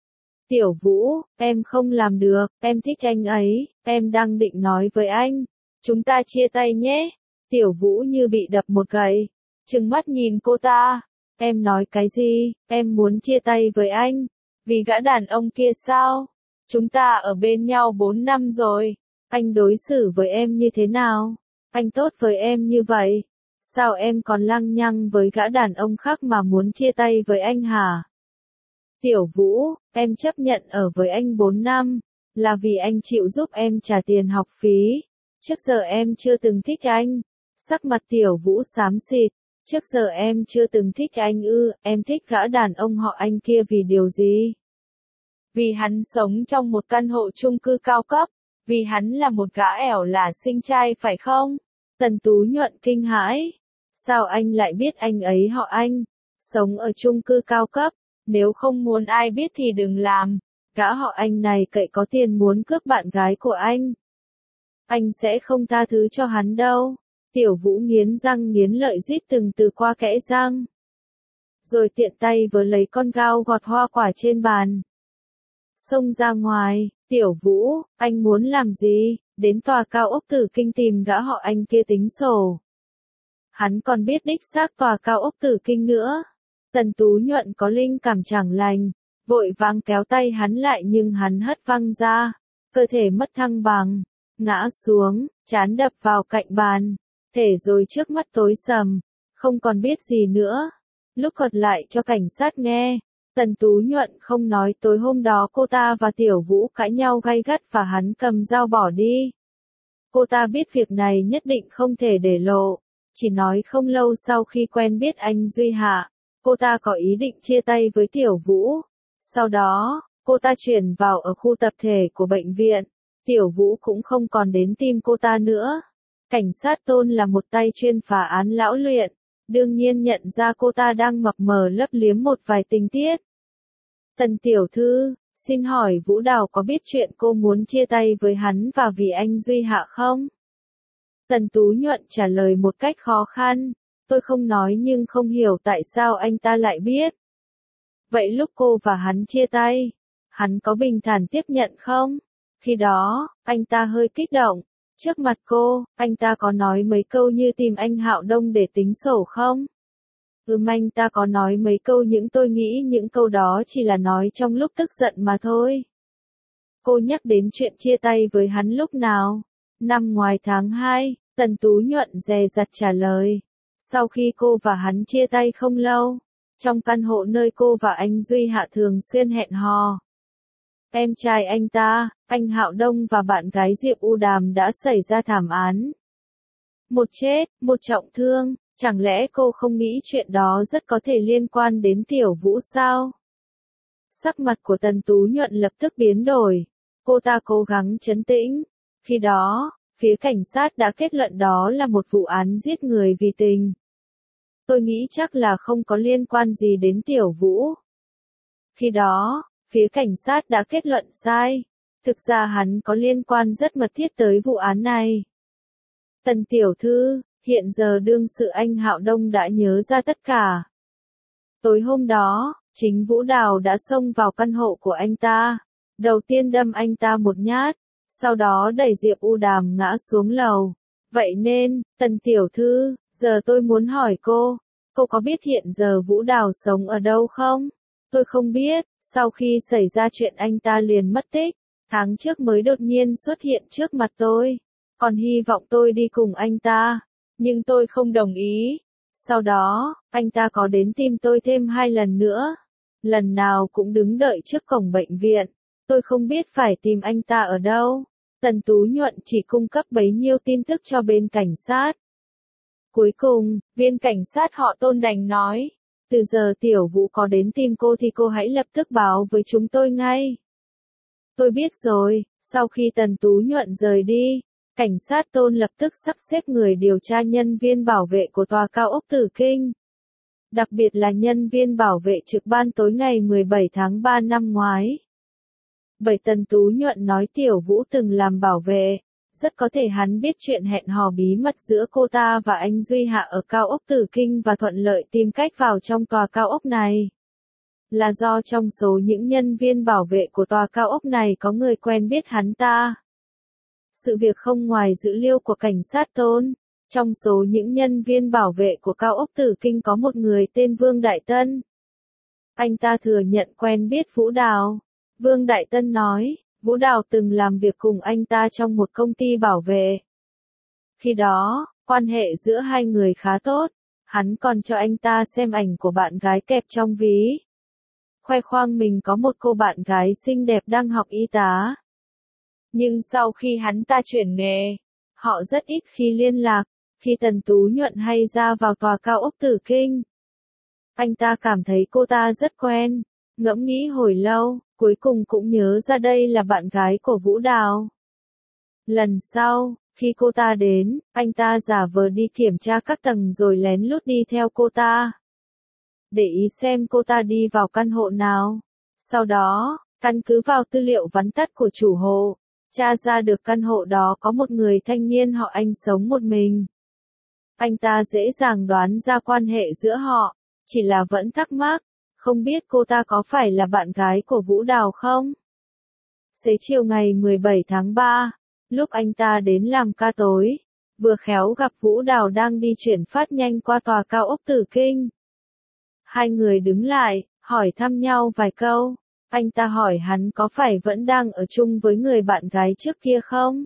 Tiểu Vũ, em không làm được, em thích anh ấy, em đang định nói với anh. Chúng ta chia tay nhé. Tiểu Vũ như bị đập một gậy. Trừng mắt nhìn cô ta. Em nói cái gì, em muốn chia tay với anh. Vì gã đàn ông kia sao? Chúng ta ở bên nhau bốn năm rồi. Anh đối xử với em như thế nào? Anh tốt với em như vậy. Sao em còn lăng nhăng với gã đàn ông khác mà muốn chia tay với anh hả? Tiểu Vũ, em chấp nhận ở với anh bốn năm, là vì anh chịu giúp em trả tiền học phí. Trước giờ em chưa từng thích anh. Sắc mặt Tiểu Vũ xám xịt. Trước giờ em chưa từng thích anh ư, em thích gã đàn ông họ Anh kia vì điều gì? Vì hắn sống trong một căn hộ chung cư cao cấp, vì hắn là một gã ẻo là xinh trai phải không? Tần Tú Nhuận kinh hãi. Sao anh lại biết anh ấy họ Anh? Sống ở chung cư cao cấp, nếu không muốn ai biết thì đừng làm. Gã họ Anh này cậy có tiền muốn cướp bạn gái của anh. Anh sẽ không tha thứ cho hắn đâu. Tiểu Vũ nghiến răng nghiến lợi rít từng từ qua kẽ răng. Rồi tiện tay vớ lấy con dao gọt hoa quả trên bàn. Xông ra ngoài, Tiểu Vũ, anh muốn làm gì? Đến tòa cao ốc Tử Kinh tìm gã họ Anh kia tính sổ. Hắn còn biết đích xác tòa cao ốc Tử Kinh nữa. Tần Tú Nhuận có linh cảm chẳng lành, vội vàng kéo tay hắn lại nhưng hắn hất văng ra, cơ thể mất thăng bằng, ngã xuống, trán đập vào cạnh bàn, thể rồi trước mắt tối sầm, không còn biết gì nữa. Lúc thuật lại cho cảnh sát nghe, Tần Tú Nhuận không nói tối hôm đó cô ta và Tiểu Vũ cãi nhau gay gắt và hắn cầm dao bỏ đi. Cô ta biết việc này nhất định không thể để lộ, chỉ nói không lâu sau khi quen biết anh Duy Hạ, cô ta có ý định chia tay với Tiểu Vũ. Sau đó, cô ta chuyển vào ở khu tập thể của bệnh viện, Tiểu Vũ cũng không còn đến tìm cô ta nữa. Cảnh sát Tôn là một tay chuyên phá án lão luyện, đương nhiên nhận ra cô ta đang mập mờ lấp liếm một vài tình tiết. Tần tiểu thư, xin hỏi Vũ Đào có biết chuyện cô muốn chia tay với hắn và vì anh Duy Hạ không? Tần Tú Nhuận trả lời một cách khó khăn, tôi không nói nhưng không hiểu tại sao anh ta lại biết. Vậy lúc cô và hắn chia tay, hắn có bình thản tiếp nhận không? Khi đó, anh ta hơi kích động. Trước mặt cô, anh ta có nói mấy câu như tìm anh Hạo Đông để tính sổ không? Ừm, anh ta có nói mấy câu những tôi nghĩ những câu đó chỉ là nói trong lúc tức giận mà thôi. Cô nhắc đến chuyện chia tay với hắn lúc nào? Năm ngoài tháng hai, Tần Tú Nhuận dè dặt trả lời. Sau khi cô và hắn chia tay không lâu, trong căn hộ nơi cô và anh Duy Hạ thường xuyên hẹn hò. Em trai anh ta, anh Hạo Đông và bạn gái Diệp U Đàm đã xảy ra thảm án. Một chết, một trọng thương, chẳng lẽ cô không nghĩ chuyện đó rất có thể liên quan đến Tiểu Vũ sao? Sắc mặt của Tần Tú Nhuận lập tức biến đổi. Cô ta cố gắng trấn tĩnh. Khi đó, phía cảnh sát đã kết luận đó là một vụ án giết người vì tình. Tôi nghĩ chắc là không có liên quan gì đến Tiểu Vũ. Khi đó, phía cảnh sát đã kết luận sai. Thực ra hắn có liên quan rất mật thiết tới vụ án này. Tần tiểu thư, hiện giờ đương sự anh Hạo Đông đã nhớ ra tất cả. Tối hôm đó, chính Vũ Đào đã xông vào căn hộ của anh ta. Đầu tiên đâm anh ta một nhát, sau đó đẩy Diệp U Đàm ngã xuống lầu. Vậy nên, Tần tiểu thư, giờ tôi muốn hỏi cô, cô có biết hiện giờ Vũ Đào sống ở đâu không? Tôi không biết, sau khi xảy ra chuyện anh ta liền mất tích, tháng trước mới đột nhiên xuất hiện trước mặt tôi. Còn hy vọng tôi đi cùng anh ta, nhưng tôi không đồng ý. Sau đó, anh ta có đến tìm tôi thêm hai lần nữa. Lần nào cũng đứng đợi trước cổng bệnh viện. Tôi không biết phải tìm anh ta ở đâu. Tần Tú Nhuận chỉ cung cấp bấy nhiêu tin tức cho bên cảnh sát. Cuối cùng, viên cảnh sát họ Tôn đành nói, từ giờ Tiểu Vũ có đến tìm cô thì cô hãy lập tức báo với chúng tôi ngay. Tôi biết rồi. Sau khi Tần Tú Nhuận rời đi, cảnh sát Tôn lập tức sắp xếp người điều tra nhân viên bảo vệ của tòa cao ốc Tử Kinh. Đặc biệt là nhân viên bảo vệ trực ban tối ngày mười bảy tháng ba năm ngoái. Bởi Tần Tú Nhuận nói Tiểu Vũ từng làm bảo vệ, rất có thể hắn biết chuyện hẹn hò bí mật giữa cô ta và anh Duy Hạ ở cao ốc Tử Kinh và thuận lợi tìm cách vào trong tòa cao ốc này. là do trong số những nhân viên bảo vệ của tòa cao ốc này có người quen biết hắn ta. Sự việc không ngoài dữ liệu của cảnh sát Tôn. Trong số những nhân viên bảo vệ của cao ốc Tử Kinh có một người tên Vương Đại Tân. Anh ta thừa nhận quen biết Vũ Đào. Vương Đại Tân nói, Vũ Đào từng làm việc cùng anh ta trong một công ty bảo vệ. Khi đó, quan hệ giữa hai người khá tốt. Hắn còn cho anh ta xem ảnh của bạn gái kẹp trong ví. Khoe khoang mình có một cô bạn gái xinh đẹp đang học y tá. Nhưng sau khi hắn ta chuyển nghề, họ rất ít khi liên lạc. Khi Tần Tú Nhuận hay ra vào tòa cao ốc Tử Kinh, anh ta cảm thấy cô ta rất quen. Ngẫm nghĩ hồi lâu, cuối cùng cũng nhớ ra đây là bạn gái của Vũ Đào. Lần sau, khi cô ta đến, anh ta giả vờ đi kiểm tra các tầng rồi lén lút đi theo cô ta. Để ý xem cô ta đi vào căn hộ nào. Sau đó, căn cứ vào tư liệu vắn tắt của chủ hộ, tra ra được căn hộ đó có một người thanh niên họ Anh sống một mình. Anh ta dễ dàng đoán ra quan hệ giữa họ, chỉ là vẫn thắc mắc, không biết cô ta có phải là bạn gái của Vũ Đào không? Xế chiều ngày mười bảy tháng ba, lúc anh ta đến làm ca tối, vừa khéo gặp Vũ Đào đang đi chuyển phát nhanh qua tòa cao ốc Tử Kinh. Hai người đứng lại, hỏi thăm nhau vài câu. Anh ta hỏi hắn có phải vẫn đang ở chung với người bạn gái trước kia không?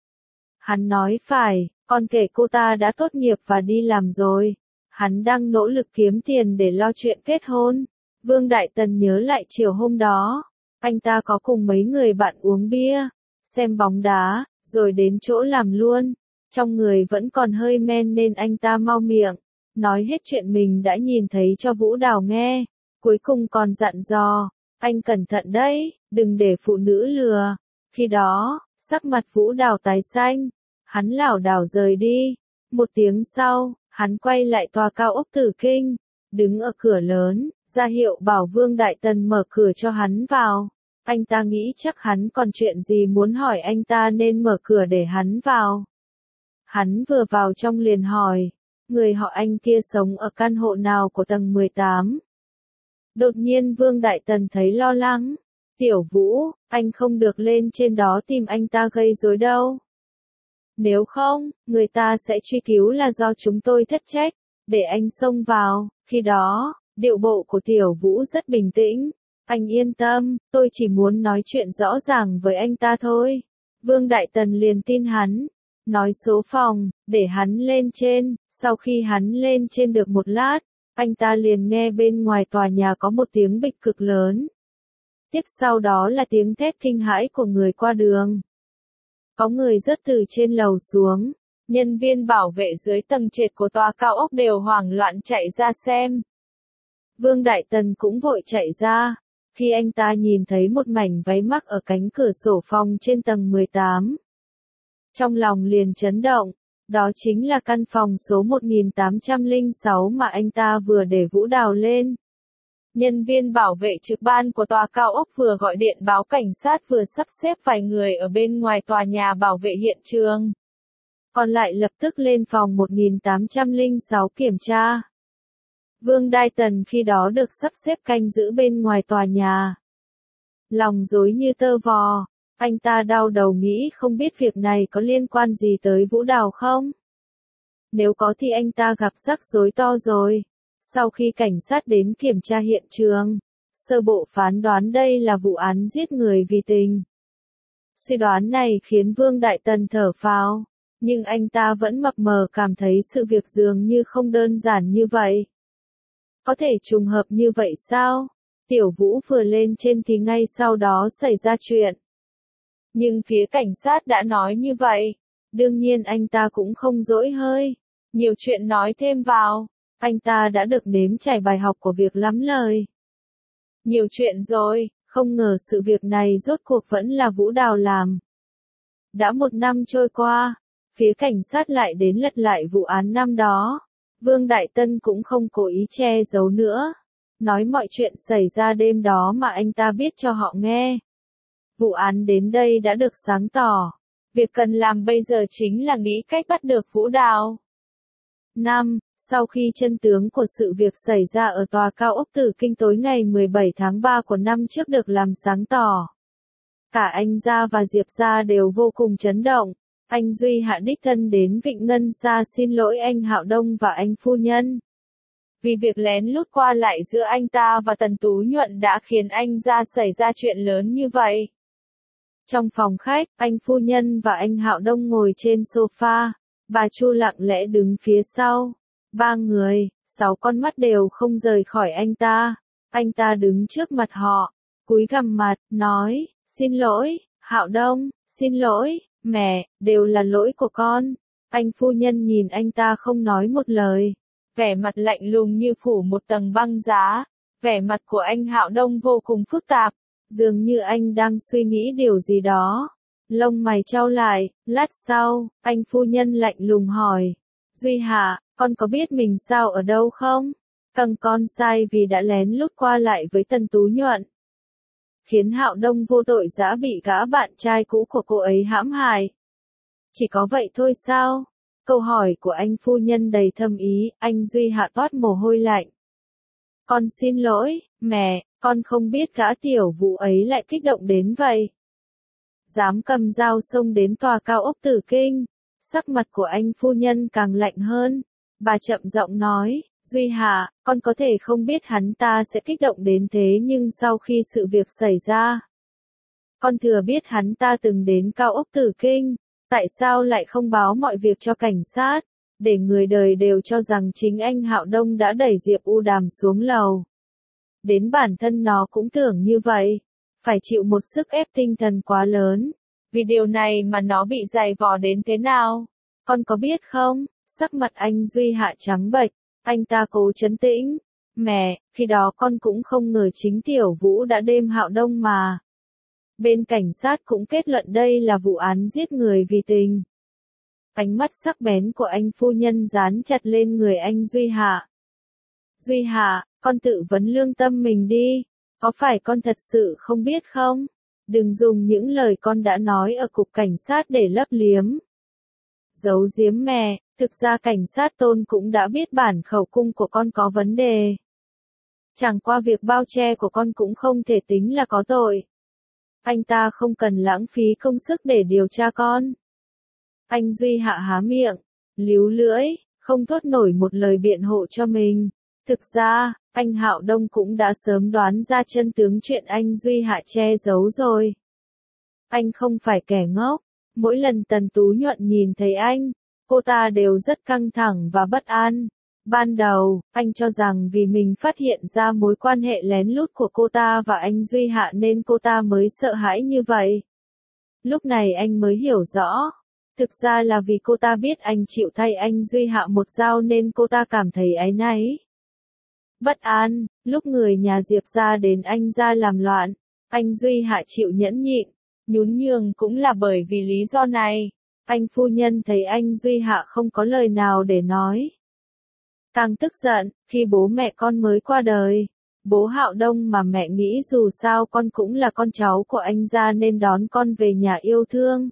Hắn nói phải, còn kể cô ta đã tốt nghiệp và đi làm rồi. Hắn đang nỗ lực kiếm tiền để lo chuyện kết hôn. Vương Đại Tần nhớ lại chiều hôm đó, anh ta có cùng mấy người bạn uống bia, xem bóng đá, rồi đến chỗ làm luôn. Trong người vẫn còn hơi men nên anh ta mau miệng, nói hết chuyện mình đã nhìn thấy cho Vũ Đào nghe. Cuối cùng còn dặn dò, anh cẩn thận đấy, đừng để phụ nữ lừa. Khi đó, sắc mặt Vũ Đào tái xanh, hắn lảo đảo rời đi. Một tiếng sau, hắn quay lại tòa cao ốc Tử Kinh, đứng ở cửa lớn, ra hiệu bảo Vương Đại Tần mở cửa cho hắn vào. Anh ta nghĩ chắc hắn còn chuyện gì muốn hỏi anh ta nên mở cửa để hắn vào. Hắn vừa vào trong liền hỏi, người họ Anh kia sống ở căn hộ nào của tầng mười tám? Đột nhiên Vương Đại Tần thấy lo lắng. Tiểu Vũ, anh không được lên trên đó tìm anh ta gây rối đâu. Nếu không, người ta sẽ truy cứu là do chúng tôi thất trách, để anh xông vào. Khi đó, điệu bộ của Tiểu Vũ rất bình tĩnh. Anh yên tâm, tôi chỉ muốn nói chuyện rõ ràng với anh ta thôi. Vương Đại Tần liền tin hắn, nói số phòng, để hắn lên trên. Sau khi hắn lên trên được một lát, anh ta liền nghe bên ngoài tòa nhà có một tiếng bịch cực lớn. Tiếp sau đó là tiếng thét kinh hãi của người qua đường. Có người rớt từ trên lầu xuống. Nhân viên bảo vệ dưới tầng trệt của tòa cao ốc đều hoảng loạn chạy ra xem. Vương Đại Tần cũng vội chạy ra. Khi anh ta nhìn thấy một mảnh váy mắc ở cánh cửa sổ phòng trên tầng mười tám. Trong lòng liền chấn động. Đó chính là căn phòng số một nghìn tám trăm lẻ sáu mà anh ta vừa để Vũ Đào lên. Nhân viên bảo vệ trực ban của tòa cao ốc vừa gọi điện báo cảnh sát vừa sắp xếp vài người ở bên ngoài tòa nhà bảo vệ hiện trường. Còn lại lập tức lên phòng một nghìn tám trăm lẻ sáu kiểm tra. Vương Đại Tần khi đó được sắp xếp canh giữ bên ngoài tòa nhà. Lòng rối như tơ vò, anh ta đau đầu nghĩ không biết việc này có liên quan gì tới Vũ Đào không? Nếu có thì anh ta gặp rắc rối to rồi. Sau khi cảnh sát đến kiểm tra hiện trường, sơ bộ phán đoán đây là vụ án giết người vì tình. Suy đoán này khiến Vương Đại Tần thở phào, nhưng anh ta vẫn mập mờ cảm thấy sự việc dường như không đơn giản như vậy. Có thể trùng hợp như vậy sao? Tiểu Vũ vừa lên trên thì ngay sau đó xảy ra chuyện. Nhưng phía cảnh sát đã nói như vậy. Đương nhiên anh ta cũng không dỗi hơi. Nhiều chuyện nói thêm vào. Anh ta đã được nếm trải bài học của việc lắm lời. Nhiều chuyện rồi, không ngờ sự việc này rốt cuộc vẫn là Vũ Đào làm. Đã một năm trôi qua, phía cảnh sát lại đến lật lại vụ án năm đó. Vương Đại Tân cũng không cố ý che giấu nữa. Nói mọi chuyện xảy ra đêm đó mà anh ta biết cho họ nghe. Vụ án đến đây đã được sáng tỏ. Việc cần làm bây giờ chính là nghĩ cách bắt được Vũ Đào. năm. Sau khi chân tướng của sự việc xảy ra ở tòa cao ốc Tử Kinh tối ngày mười bảy tháng ba của năm trước được làm sáng tỏ, cả anh Gia và Diệp Gia đều vô cùng chấn động. Anh Duy Hạ đích thân đến Vịnh Ngân Sa xin lỗi anh Hạo Đông và anh phu nhân. Vì việc lén lút qua lại giữa anh ta và Tần Tú Nhuận đã khiến anh Gia xảy ra chuyện lớn như vậy. Trong phòng khách, anh phu nhân và anh Hạo Đông ngồi trên sofa, bà Chu lặng lẽ đứng phía sau. Ba người, sáu con mắt đều không rời khỏi anh ta. Anh ta đứng trước mặt họ, cúi gằm mặt, nói, xin lỗi, Hạo Đông, xin lỗi, mẹ, đều là lỗi của con. Anh phu nhân nhìn anh ta không nói một lời, vẻ mặt lạnh lùng như phủ một tầng băng giá. Vẻ mặt của anh Hạo Đông vô cùng phức tạp, dường như anh đang suy nghĩ điều gì đó. Lông mày chau lại, lát sau, anh phu nhân lạnh lùng hỏi, Duy Hạ, con có biết mình sao ở đâu không? Thằng con sai vì đã lén lút qua lại với Tần Tú Nhuận, khiến Hạo Đông vô tội dã bị gã bạn trai cũ của cô ấy hãm hại. Chỉ có vậy thôi sao? Câu hỏi của anh phu nhân đầy thâm ý, anh Duy Hạ toát mồ hôi lạnh. Con xin lỗi, mẹ, con không biết gã tiểu Vũ ấy lại kích động đến vậy. Dám cầm dao xông đến tòa cao ốc Tử Kinh. Sắc mặt của anh phu nhân càng lạnh hơn. Bà chậm giọng nói, Duy Hạ, con có thể không biết hắn ta sẽ kích động đến thế nhưng sau khi sự việc xảy ra, con thừa biết hắn ta từng đến cao ốc Tử Kinh. Tại sao lại không báo mọi việc cho cảnh sát, để người đời đều cho rằng chính anh Hạo Đông đã đẩy Diệp U Đàm xuống lầu. Đến bản thân nó cũng tưởng như vậy, phải chịu một sức ép tinh thần quá lớn. Vì điều này mà nó bị dày vò đến thế nào? Con có biết không? Sắc mặt anh Duy Hạ trắng bệch, anh ta cố trấn tĩnh. Mẹ, khi đó con cũng không ngờ chính Tiểu Vũ đã đêm Hạo Đông mà. Bên cảnh sát cũng kết luận đây là vụ án giết người vì tình. Ánh mắt sắc bén của anh phu nhân dán chặt lên người anh Duy Hạ. Duy Hạ, con tự vấn lương tâm mình đi. Có phải con thật sự không biết không? Đừng dùng những lời con đã nói ở cục cảnh sát để lấp liếm. Giấu giếm mẹ, thực ra cảnh sát Tôn cũng đã biết bản khẩu cung của con có vấn đề. Chẳng qua việc bao che của con cũng không thể tính là có tội. Anh ta không cần lãng phí công sức để điều tra con. Anh Duy Hạ há miệng, líu lưỡi, không thốt nổi một lời biện hộ cho mình. Thực ra, anh Hạo Đông cũng đã sớm đoán ra chân tướng chuyện anh Duy Hạ che giấu rồi. Anh không phải kẻ ngốc. Mỗi lần Tần Tú Nhuận nhìn thấy anh, cô ta đều rất căng thẳng và bất an. Ban đầu, anh cho rằng vì mình phát hiện ra mối quan hệ lén lút của cô ta và anh Duy Hạ nên cô ta mới sợ hãi như vậy. Lúc này anh mới hiểu rõ. Thực ra là vì cô ta biết anh chịu thay anh Duy Hạ một dao nên cô ta cảm thấy áy náy. Bất an, lúc người nhà Diệp ra đến anh ra làm loạn, anh Duy Hạ chịu nhẫn nhịn, nhún nhường cũng là bởi vì lý do này. Anh phu nhân thấy anh Duy Hạ không có lời nào để nói, càng tức giận, khi bố mẹ con mới qua đời. Bố Hạo Đông mà mẹ nghĩ dù sao con cũng là con cháu của anh gia nên đón con về nhà yêu thương,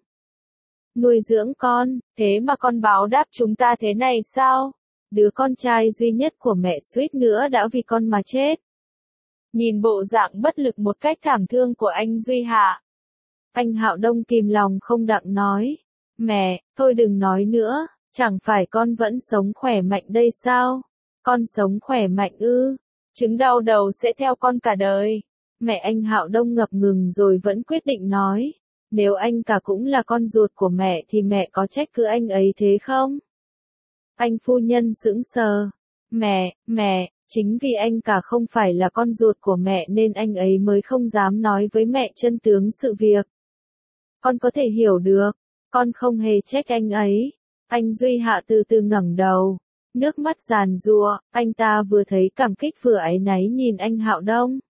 nuôi dưỡng con, thế mà con báo đáp chúng ta thế này sao? Đứa con trai duy nhất của mẹ suýt nữa đã vì con mà chết. Nhìn bộ dạng bất lực một cách thảm thương của anh Duy Hạ, anh Hạo Đông kìm lòng không đặng nói, mẹ, thôi đừng nói nữa, chẳng phải con vẫn sống khỏe mạnh đây sao? Con sống khỏe mạnh ư? Chứng đau đầu sẽ theo con cả đời. Mẹ anh Hạo Đông ngập ngừng rồi vẫn quyết định nói, nếu anh cả cũng là con ruột của mẹ thì mẹ có trách cứ anh ấy thế không? Anh phu nhân sững sờ, mẹ, mẹ, chính vì anh cả không phải là con ruột của mẹ nên anh ấy mới không dám nói với mẹ chân tướng sự việc. Con có thể hiểu được, con không hề trách anh ấy. Anh Duy Hạ từ từ ngẩng đầu, nước mắt giàn giụa, anh ta vừa thấy cảm kích vừa áy náy nhìn anh Hạo Đông.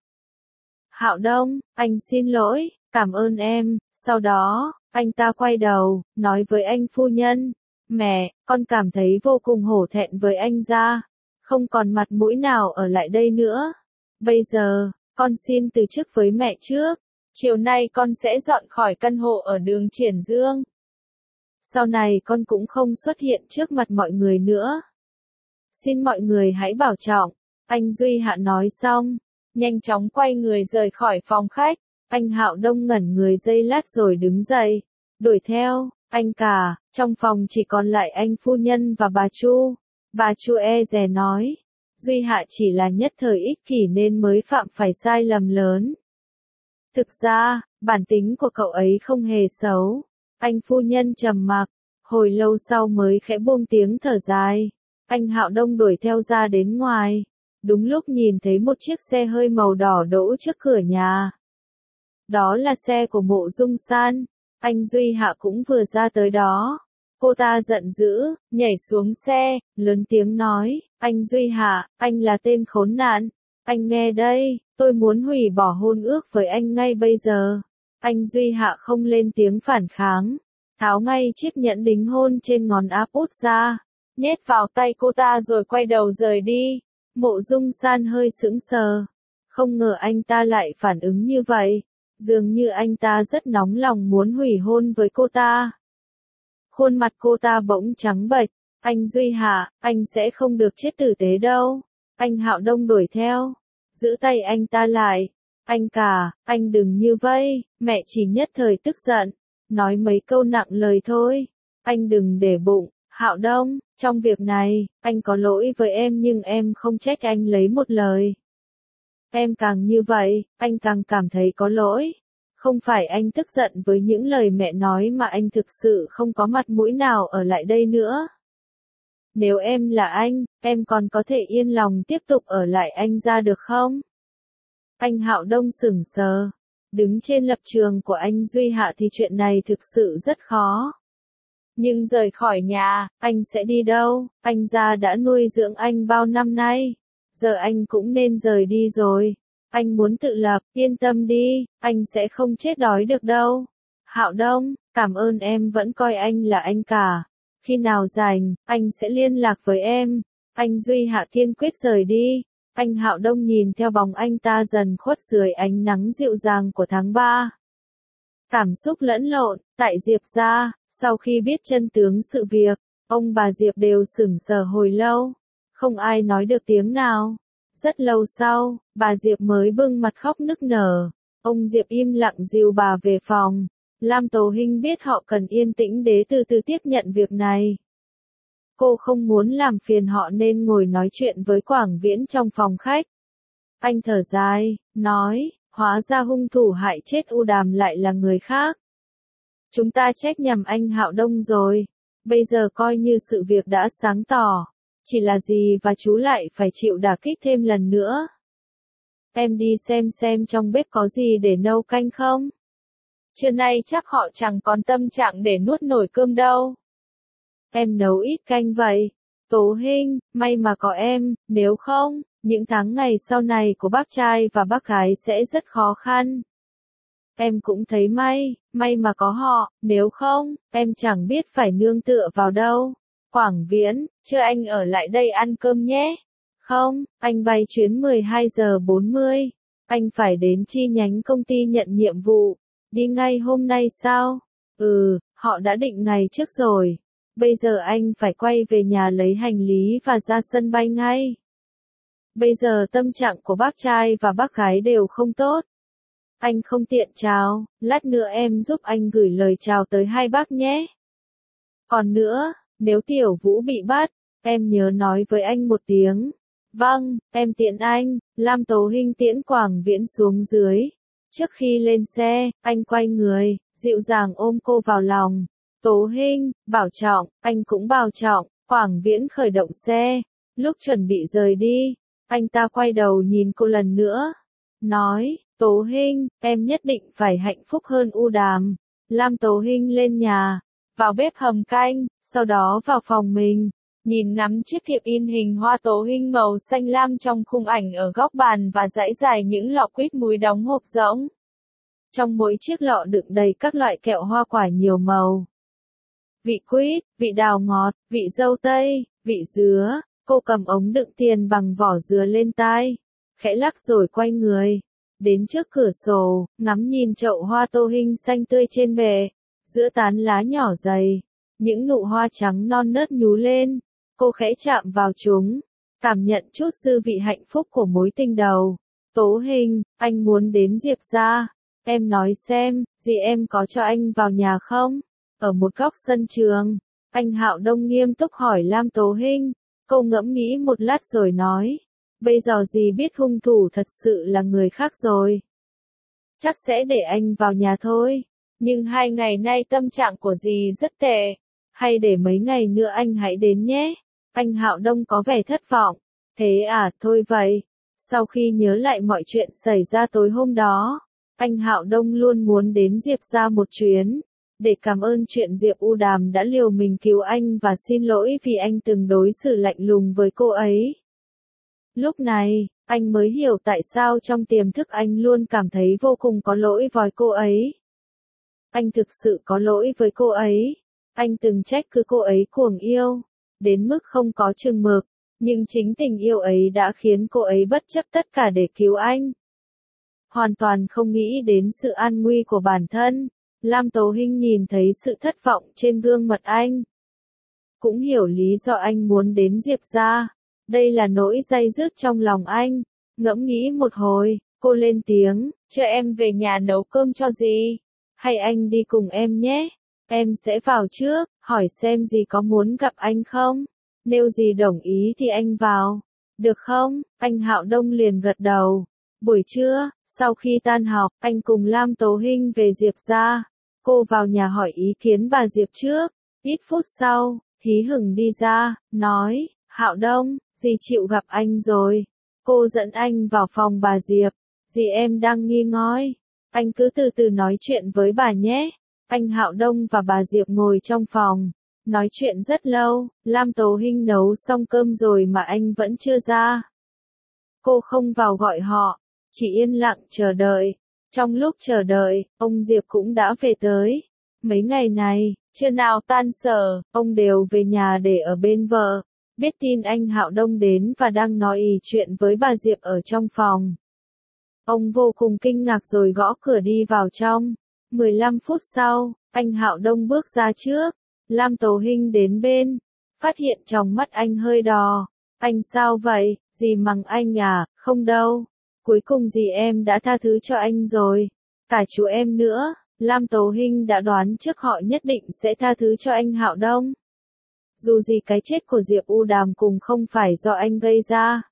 Hạo Đông, anh xin lỗi, cảm ơn em. Sau đó, anh ta quay đầu, nói với anh phu nhân, mẹ, con cảm thấy vô cùng hổ thẹn với anh gia, không còn mặt mũi nào ở lại đây nữa. Bây giờ, con xin từ chức với mẹ trước. Chiều nay con sẽ dọn khỏi căn hộ ở đường Triển Dương. Sau này con cũng không xuất hiện trước mặt mọi người nữa. Xin mọi người hãy bảo trọng. Anh Duy Hạ nói xong, nhanh chóng quay người rời khỏi phòng khách. Anh Hạo Đông ngẩn người giây lát rồi đứng dậy, đuổi theo. Anh cả, trong phòng chỉ còn lại anh phu nhân và bà Chu. Bà Chu e dè nói, Duy Hạ chỉ là nhất thời ích kỷ nên mới phạm phải sai lầm lớn. Thực ra, bản tính của cậu ấy không hề xấu. Anh phu nhân trầm mặc, hồi lâu sau mới khẽ buông tiếng thở dài. Anh Hạo Đông đuổi theo ra đến ngoài. Đúng lúc nhìn thấy một chiếc xe hơi màu đỏ đỗ trước cửa nhà. Đó là xe của Mộ Dung San. Anh Duy Hạ cũng vừa ra tới đó. Cô ta giận dữ, nhảy xuống xe, lớn tiếng nói, anh Duy Hạ, anh là tên khốn nạn. Anh nghe đây, tôi muốn hủy bỏ hôn ước với anh ngay bây giờ. Anh Duy Hạ không lên tiếng phản kháng, tháo ngay chiếc nhẫn đính hôn trên ngón áp út ra, nhét vào tay cô ta rồi quay đầu rời đi. Mộ Dung San hơi sững sờ, không ngờ anh ta lại phản ứng như vậy, dường như anh ta rất nóng lòng muốn hủy hôn với cô ta. Khuôn mặt cô ta bỗng trắng bệch, anh Duy Hạ, anh sẽ không được chết tử tế đâu. Anh Hạo Đông đuổi theo, giữ tay anh ta lại. Anh cả, anh đừng như vây, mẹ chỉ nhất thời tức giận, nói mấy câu nặng lời thôi. Anh đừng để bụng, Hạo Đông, trong việc này, anh có lỗi với em nhưng em không trách anh lấy một lời. Em càng như vậy, anh càng cảm thấy có lỗi. Không phải anh tức giận với những lời mẹ nói mà anh thực sự không có mặt mũi nào ở lại đây nữa. Nếu em là anh, em còn có thể yên lòng tiếp tục ở lại anh ra được không? Anh Hạo Đông sững sờ. Đứng trên lập trường của anh Duy Hạ thì chuyện này thực sự rất khó. Nhưng rời khỏi nhà, anh sẽ đi đâu? Anh gia đã nuôi dưỡng anh bao năm nay. Giờ anh cũng nên rời đi rồi. Anh muốn tự lập, yên tâm đi, anh sẽ không chết đói được đâu. Hạo Đông, cảm ơn em vẫn coi anh là anh cả. Khi nào rảnh, anh sẽ liên lạc với em. Anh Duy Hạ kiên quyết rời đi. Anh Hạo Đông nhìn theo bóng anh ta dần khuất dưới ánh nắng dịu dàng của tháng ba. Cảm xúc lẫn lộn, tại Diệp gia, sau khi biết chân tướng sự việc, ông bà Diệp đều sững sờ hồi lâu. Không ai nói được tiếng nào. Rất lâu sau, bà Diệp mới bưng mặt khóc nức nở. Ông Diệp im lặng dìu bà về phòng. Lam Tố Hinh biết họ cần yên tĩnh để từ từ tiếp nhận việc này. Cô không muốn làm phiền họ nên ngồi nói chuyện với Quảng Viễn trong phòng khách. Anh thở dài, nói, hóa ra hung thủ hại chết U Đàm lại là người khác. Chúng ta trách nhầm anh Hạo Đông rồi. Bây giờ coi như sự việc đã sáng tỏ. Chỉ là gì và chú lại phải chịu đả kích thêm lần nữa. Em đi xem xem trong bếp có gì để nấu canh không? Trưa nay chắc họ chẳng còn tâm trạng để nuốt nổi cơm đâu. Em nấu ít canh vậy. Tố Hinh, may mà có em, nếu không, những tháng ngày sau này của bác trai và bác gái sẽ rất khó khăn. Em cũng thấy may, may mà có họ, nếu không, em chẳng biết phải nương tựa vào đâu. Quảng Viễn, chưa anh ở lại đây ăn cơm nhé. Không, anh bay chuyến mười hai giờ bốn mươi. Anh phải đến chi nhánh công ty nhận nhiệm vụ. Đi ngay hôm nay sao? Ừ, họ đã định ngày trước rồi. Bây giờ anh phải quay về nhà lấy hành lý và ra sân bay ngay. Bây giờ tâm trạng của bác trai và bác gái đều không tốt. Anh không tiện chào, lát nữa em giúp anh gửi lời chào tới hai bác nhé. Còn nữa, nếu Tiểu Vũ bị bắt, em nhớ nói với anh một tiếng. Vâng, em tiễn anh. Lam Tố Hinh tiễn Quảng Viễn xuống dưới. Trước khi lên xe, anh quay người, dịu dàng ôm cô vào lòng. Tố Hinh, bảo trọng, anh cũng bảo trọng. Quảng Viễn khởi động xe. Lúc chuẩn bị rời đi, anh ta quay đầu nhìn cô lần nữa. Nói, Tố Hinh, em nhất định phải hạnh phúc hơn U Đàm. Lam Tố Hinh lên nhà, vào bếp hầm canh, sau đó vào phòng mình. Nhìn ngắm chiếc thiệp in hình hoa Tố Hinh màu xanh lam trong khung ảnh ở góc bàn và dãy dài những lọ quýt muối đóng hộp rỗng. Trong mỗi chiếc lọ đựng đầy các loại kẹo hoa quả nhiều màu. Vị quýt, vị đào ngọt, vị dâu tây, vị dứa. Cô cầm ống đựng tiền bằng vỏ dứa lên tai, khẽ lắc rồi quay người. Đến trước cửa sổ, ngắm nhìn chậu hoa Tô Hinh xanh tươi trên bệ. Giữa tán lá nhỏ dày, những nụ hoa trắng non nớt nhú lên. Cô khẽ chạm vào chúng, cảm nhận chút dư vị hạnh phúc của mối tình đầu. Tố Hình, anh muốn đến Diệp gia. Em nói xem, dì em có cho anh vào nhà không? Ở một góc sân trường, anh Hạo Đông nghiêm túc hỏi Lam Tố Hinh. Cô ngẫm nghĩ một lát rồi nói, bây giờ dì biết hung thủ thật sự là người khác rồi. Chắc sẽ để anh vào nhà thôi, nhưng hai ngày nay tâm trạng của dì rất tệ. Hay để mấy ngày nữa anh hãy đến nhé. Anh Hạo Đông có vẻ thất vọng. Thế à, thôi vậy. Sau khi nhớ lại mọi chuyện xảy ra tối hôm đó, anh Hạo Đông luôn muốn đến Diệp gia một chuyến, để cảm ơn chuyện Diệp U Đàm đã liều mình cứu anh và xin lỗi vì anh từng đối xử lạnh lùng với cô ấy. Lúc này, anh mới hiểu tại sao trong tiềm thức anh luôn cảm thấy vô cùng có lỗi với cô ấy. Anh thực sự có lỗi với cô ấy. Anh từng trách cứ cô ấy cuồng yêu, đến mức không có chừng mực, nhưng chính tình yêu ấy đã khiến cô ấy bất chấp tất cả để cứu anh. Hoàn toàn không nghĩ đến sự an nguy của bản thân, Lam Tố Hinh nhìn thấy sự thất vọng trên gương mặt anh. Cũng hiểu lý do anh muốn đến Diệp gia. Đây là nỗi day dứt trong lòng anh. Ngẫm nghĩ một hồi, cô lên tiếng, cho em về nhà nấu cơm cho dì. Hay anh đi cùng em nhé. Em sẽ vào trước, hỏi xem dì có muốn gặp anh không. Nếu dì đồng ý thì anh vào. Được không? Anh Hạo Đông liền gật đầu. Buổi trưa, sau khi tan học, anh cùng Lam Tố Hinh về Diệp gia. Cô vào nhà hỏi ý kiến bà Diệp trước. Ít phút sau, hí hửng đi ra, nói, Hạo Đông, dì chịu gặp anh rồi. Cô dẫn anh vào phòng bà Diệp. Dì em đang nghi ngơi. Anh cứ từ từ nói chuyện với bà nhé. Anh Hạo Đông và bà Diệp ngồi trong phòng, nói chuyện rất lâu. Lam Tố Hinh nấu xong cơm rồi mà anh vẫn chưa ra. Cô không vào gọi họ, chỉ yên lặng chờ đợi. Trong lúc chờ đợi, ông Diệp cũng đã về tới. Mấy ngày này, trưa nào tan sở, ông đều về nhà để ở bên vợ. Biết tin anh Hạo Đông đến và đang nói ì chuyện với bà Diệp ở trong phòng. Ông vô cùng kinh ngạc rồi gõ cửa đi vào trong. mười lăm phút sau, anh Hạo Đông bước ra trước. Lam Tố Hinh đến bên, phát hiện trong mắt anh hơi đỏ. Anh sao vậy, dì mắng anh à? Không đâu. Cuối cùng dì em đã tha thứ cho anh rồi. Cả chú em nữa. Lam Tố Hinh đã đoán trước họ nhất định sẽ tha thứ cho anh Hạo Đông. Dù gì cái chết của Diệp U Đàm cùng không phải do anh gây ra.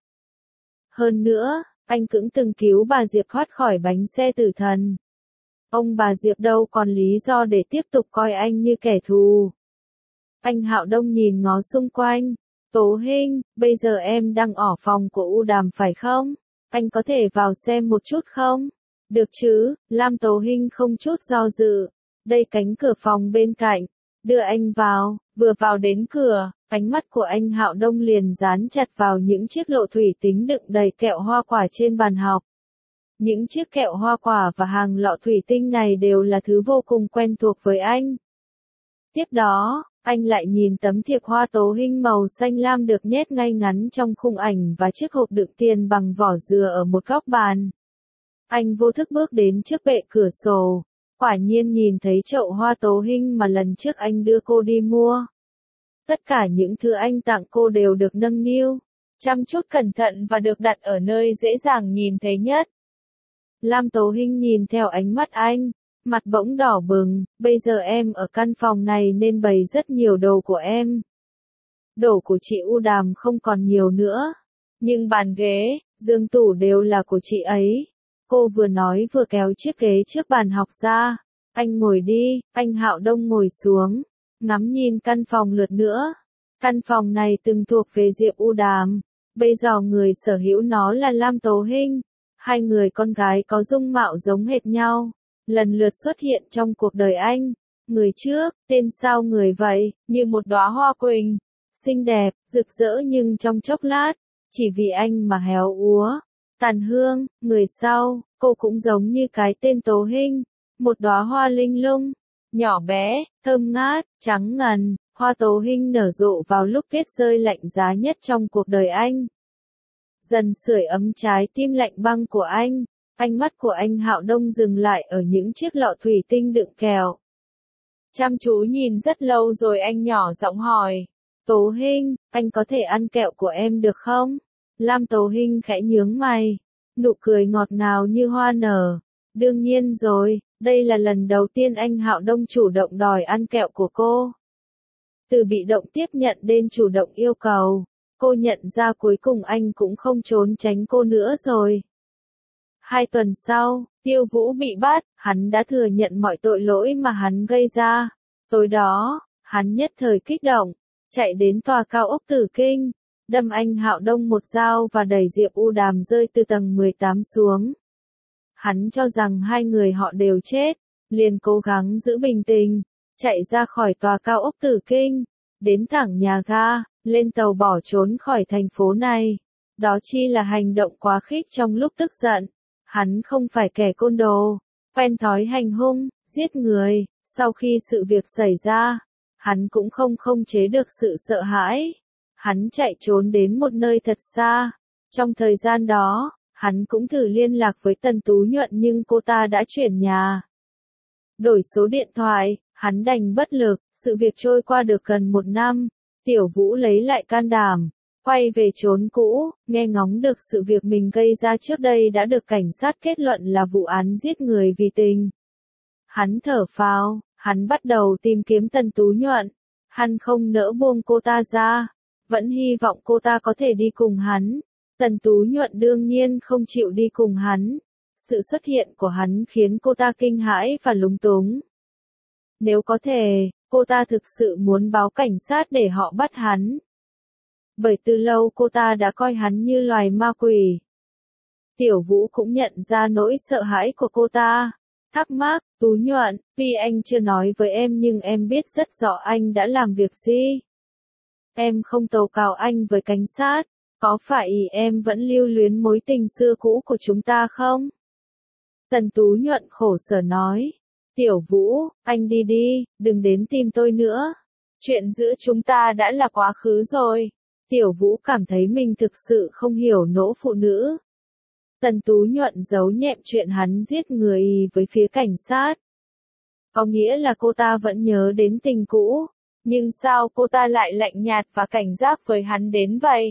Hơn nữa, anh cũng từng cứu bà Diệp thoát khỏi bánh xe tử thần. Ông bà Diệp đâu còn lý do để tiếp tục coi anh như kẻ thù. Anh Hạo Đông nhìn ngó xung quanh. Tố Hinh, bây giờ em đang ở phòng của U Đàm phải không? Anh có thể vào xem một chút không? Được chứ, Lam Tố Hinh không chút do dự. Đây cánh cửa phòng bên cạnh. Đưa anh vào. Vừa vào đến cửa, ánh mắt của anh Hạo Đông liền dán chặt vào những chiếc lọ thủy tinh đựng đầy kẹo hoa quả trên bàn học. Những chiếc kẹo hoa quả và hàng lọ thủy tinh này đều là thứ vô cùng quen thuộc với anh. Tiếp đó, anh lại nhìn tấm thiệp hoa Tố Hinh màu xanh lam được nhét ngay ngắn trong khung ảnh và chiếc hộp đựng tiền bằng vỏ dừa ở một góc bàn. Anh vô thức bước đến trước bệ cửa sổ. Quả nhiên nhìn thấy chậu hoa Tố Hinh mà lần trước anh đưa cô đi mua. Tất cả những thứ anh tặng cô đều được nâng niu, chăm chút cẩn thận và được đặt ở nơi dễ dàng nhìn thấy nhất. Lam Tố Hinh nhìn theo ánh mắt anh, mặt bỗng đỏ bừng, bây giờ em ở căn phòng này nên bày rất nhiều đồ của em. Đồ của chị U Đàm không còn nhiều nữa, nhưng bàn ghế, giường tủ đều là của chị ấy. Cô vừa nói vừa kéo chiếc ghế trước bàn học ra. Anh ngồi đi, anh Hạo Đông ngồi xuống, ngắm nhìn căn phòng lượt nữa. Căn phòng này từng thuộc về Diệp U Đàm, bây giờ người sở hữu nó là Lam Tố Hinh. Hai người con gái có dung mạo giống hệt nhau, lần lượt xuất hiện trong cuộc đời anh. Người trước, tên sao người vậy, như một đóa hoa quỳnh, xinh đẹp, rực rỡ nhưng trong chốc lát, chỉ vì anh mà héo úa, tàn hương. Người sau, cô cũng giống như cái tên Tố Hinh, một đóa hoa linh lung, nhỏ bé, thơm ngát, trắng ngần. Hoa Tố Hinh nở rộ vào lúc tuyết rơi lạnh giá nhất trong cuộc đời anh. Dần sưởi ấm trái tim lạnh băng của anh. Ánh mắt của anh Hạo Đông dừng lại ở những chiếc lọ thủy tinh đựng kẹo. Chăm chú nhìn rất lâu rồi anh nhỏ giọng hỏi, Tố Hinh, anh có thể ăn kẹo của em được không? Lam Tố Hinh khẽ nhướng mày, nụ cười ngọt ngào như hoa nở. Đương nhiên rồi, đây là lần đầu tiên anh Hạo Đông chủ động đòi ăn kẹo của cô. Từ bị động tiếp nhận đến chủ động yêu cầu, cô nhận ra cuối cùng anh cũng không trốn tránh cô nữa rồi. Hai tuần sau, Tiêu Vũ bị bắt, hắn đã thừa nhận mọi tội lỗi mà hắn gây ra. Tối đó, hắn nhất thời kích động, chạy đến tòa cao ốc Tử Kinh, đâm anh Hạo Đông một dao và đẩy Diệp U Đàm rơi từ tầng mười tám xuống. Hắn cho rằng hai người họ đều chết, liền cố gắng giữ bình tĩnh, chạy ra khỏi tòa cao ốc Tử Kinh, đến thẳng nhà ga, lên tàu bỏ trốn khỏi thành phố này. Đó chi là hành động quá khích trong lúc tức giận. Hắn không phải kẻ côn đồ, quen thói hành hung, giết người. Sau khi sự việc xảy ra, hắn cũng không khống chế được sự sợ hãi. Hắn chạy trốn đến một nơi thật xa. Trong thời gian đó, hắn cũng thử liên lạc với Tần Tú Nhuận nhưng cô ta đã chuyển nhà. Đổi số điện thoại, hắn đành bất lực. Sự việc trôi qua được gần một năm, Tiểu Vũ lấy lại can đảm, quay về chốn cũ, nghe ngóng được sự việc mình gây ra trước đây đã được cảnh sát kết luận là vụ án giết người vì tình. Hắn thở phào, hắn bắt đầu tìm kiếm Tần Tú Nhuận. Hắn không nỡ buông cô ta ra, vẫn hy vọng cô ta có thể đi cùng hắn. Tần Tú Nhuận đương nhiên không chịu đi cùng hắn. Sự xuất hiện của hắn khiến cô ta kinh hãi và lúng túng. Nếu có thể, cô ta thực sự muốn báo cảnh sát để họ bắt hắn. Bởi từ lâu cô ta đã coi hắn như loài ma quỷ. Tiểu Vũ cũng nhận ra nỗi sợ hãi của cô ta. Thắc mắc, Tú Nhuận, tuy anh chưa nói với em nhưng em biết rất rõ anh đã làm việc gì. Em không tố cáo anh với cảnh sát, có phải em vẫn lưu luyến mối tình xưa cũ của chúng ta không? Tần Tú Nhuận khổ sở nói. Tiểu Vũ, anh đi đi, đừng đến tìm tôi nữa. Chuyện giữa chúng ta đã là quá khứ rồi. Tiểu Vũ cảm thấy mình thực sự không hiểu nỗ phụ nữ. Tần Tú Nhuận giấu nhẹm chuyện hắn giết người với phía cảnh sát. Có nghĩa là cô ta vẫn nhớ đến tình cũ, nhưng sao cô ta lại lạnh nhạt và cảnh giác với hắn đến vậy?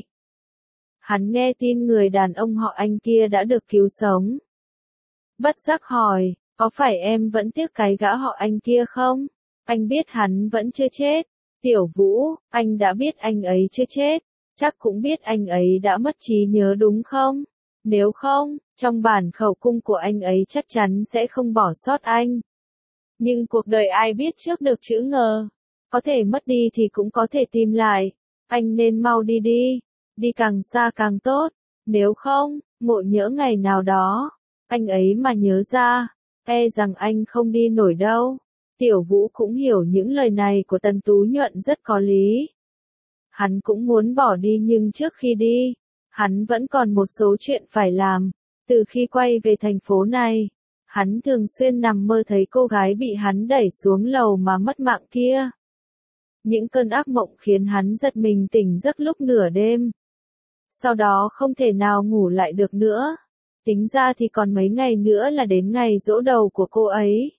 Hắn nghe tin người đàn ông họ Anh kia đã được cứu sống. Bất giác hỏi, có phải em vẫn tiếc cái gã họ Anh kia không? Anh biết hắn vẫn chưa chết. Tiểu Vũ, anh đã biết anh ấy chưa chết, chắc cũng biết anh ấy đã mất trí nhớ đúng không? Nếu không, trong bản khẩu cung của anh ấy chắc chắn sẽ không bỏ sót anh. Nhưng cuộc đời ai biết trước được chữ ngờ. Có thể mất đi thì cũng có thể tìm lại. Anh nên mau đi đi. Đi càng xa càng tốt. Nếu không, ngộ nhỡ ngày nào đó, anh ấy mà nhớ ra, e rằng anh không đi nổi đâu. Tiểu Vũ cũng hiểu những lời này của Tần Tú Nhuận rất có lý. Hắn cũng muốn bỏ đi nhưng trước khi đi, hắn vẫn còn một số chuyện phải làm. Từ khi quay về thành phố này, hắn thường xuyên nằm mơ thấy cô gái bị hắn đẩy xuống lầu mà mất mạng kia. Những cơn ác mộng khiến hắn giật mình tỉnh giấc lúc nửa đêm. Sau đó không thể nào ngủ lại được nữa. Tính ra thì còn mấy ngày nữa là đến ngày giỗ đầu của cô ấy.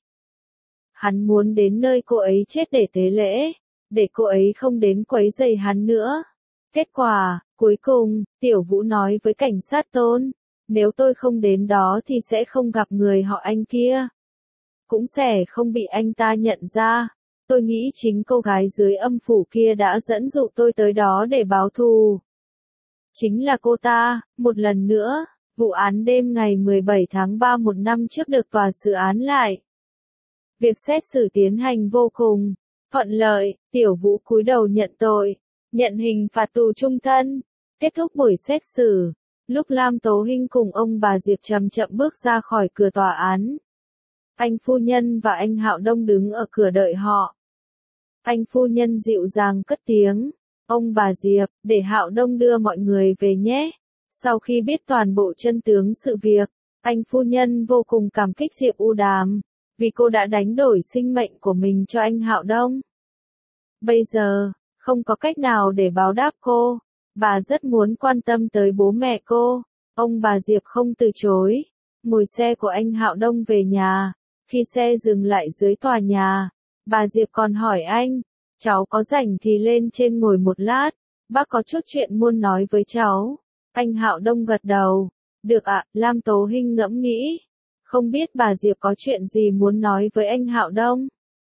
Hắn muốn đến nơi cô ấy chết để tế lễ, để cô ấy không đến quấy rầy hắn nữa. Kết quả, cuối cùng, Tiểu Vũ nói với cảnh sát Tôn, nếu tôi không đến đó thì sẽ không gặp người họ Anh kia. Cũng sẽ không bị anh ta nhận ra. Tôi nghĩ chính cô gái dưới âm phủ kia đã dẫn dụ tôi tới đó để báo thù. Chính là cô ta. Một lần nữa, vụ án đêm ngày mười bảy tháng ba một năm trước được tòa xử án lại. Việc xét xử tiến hành vô cùng thuận lợi. Tiểu Vũ cúi đầu nhận tội, nhận hình phạt tù chung thân. Kết thúc buổi xét xử, lúc Lam Tố Hinh cùng ông bà Diệp chậm chậm bước ra khỏi cửa tòa án, anh phu nhân và anh Hạo Đông đứng ở cửa đợi họ. Anh phu nhân dịu dàng cất tiếng, ông bà Diệp, để Hạo Đông đưa mọi người về nhé. Sau khi biết toàn bộ chân tướng sự việc, anh phu nhân vô cùng cảm kích Diệp U Đàm, vì cô đã đánh đổi sinh mệnh của mình cho anh Hạo Đông. Bây giờ, không có cách nào để báo đáp cô, bà rất muốn quan tâm tới bố mẹ cô. Ông bà Diệp không từ chối, ngồi xe của anh Hạo Đông về nhà. Khi xe dừng lại dưới tòa nhà, bà Diệp còn hỏi anh, cháu có rảnh thì lên trên ngồi một lát, bác có chút chuyện muốn nói với cháu. Anh Hạo Đông gật đầu. Được ạ, Lam Tố Hinh ngẫm nghĩ. Không biết bà Diệp có chuyện gì muốn nói với anh Hạo Đông.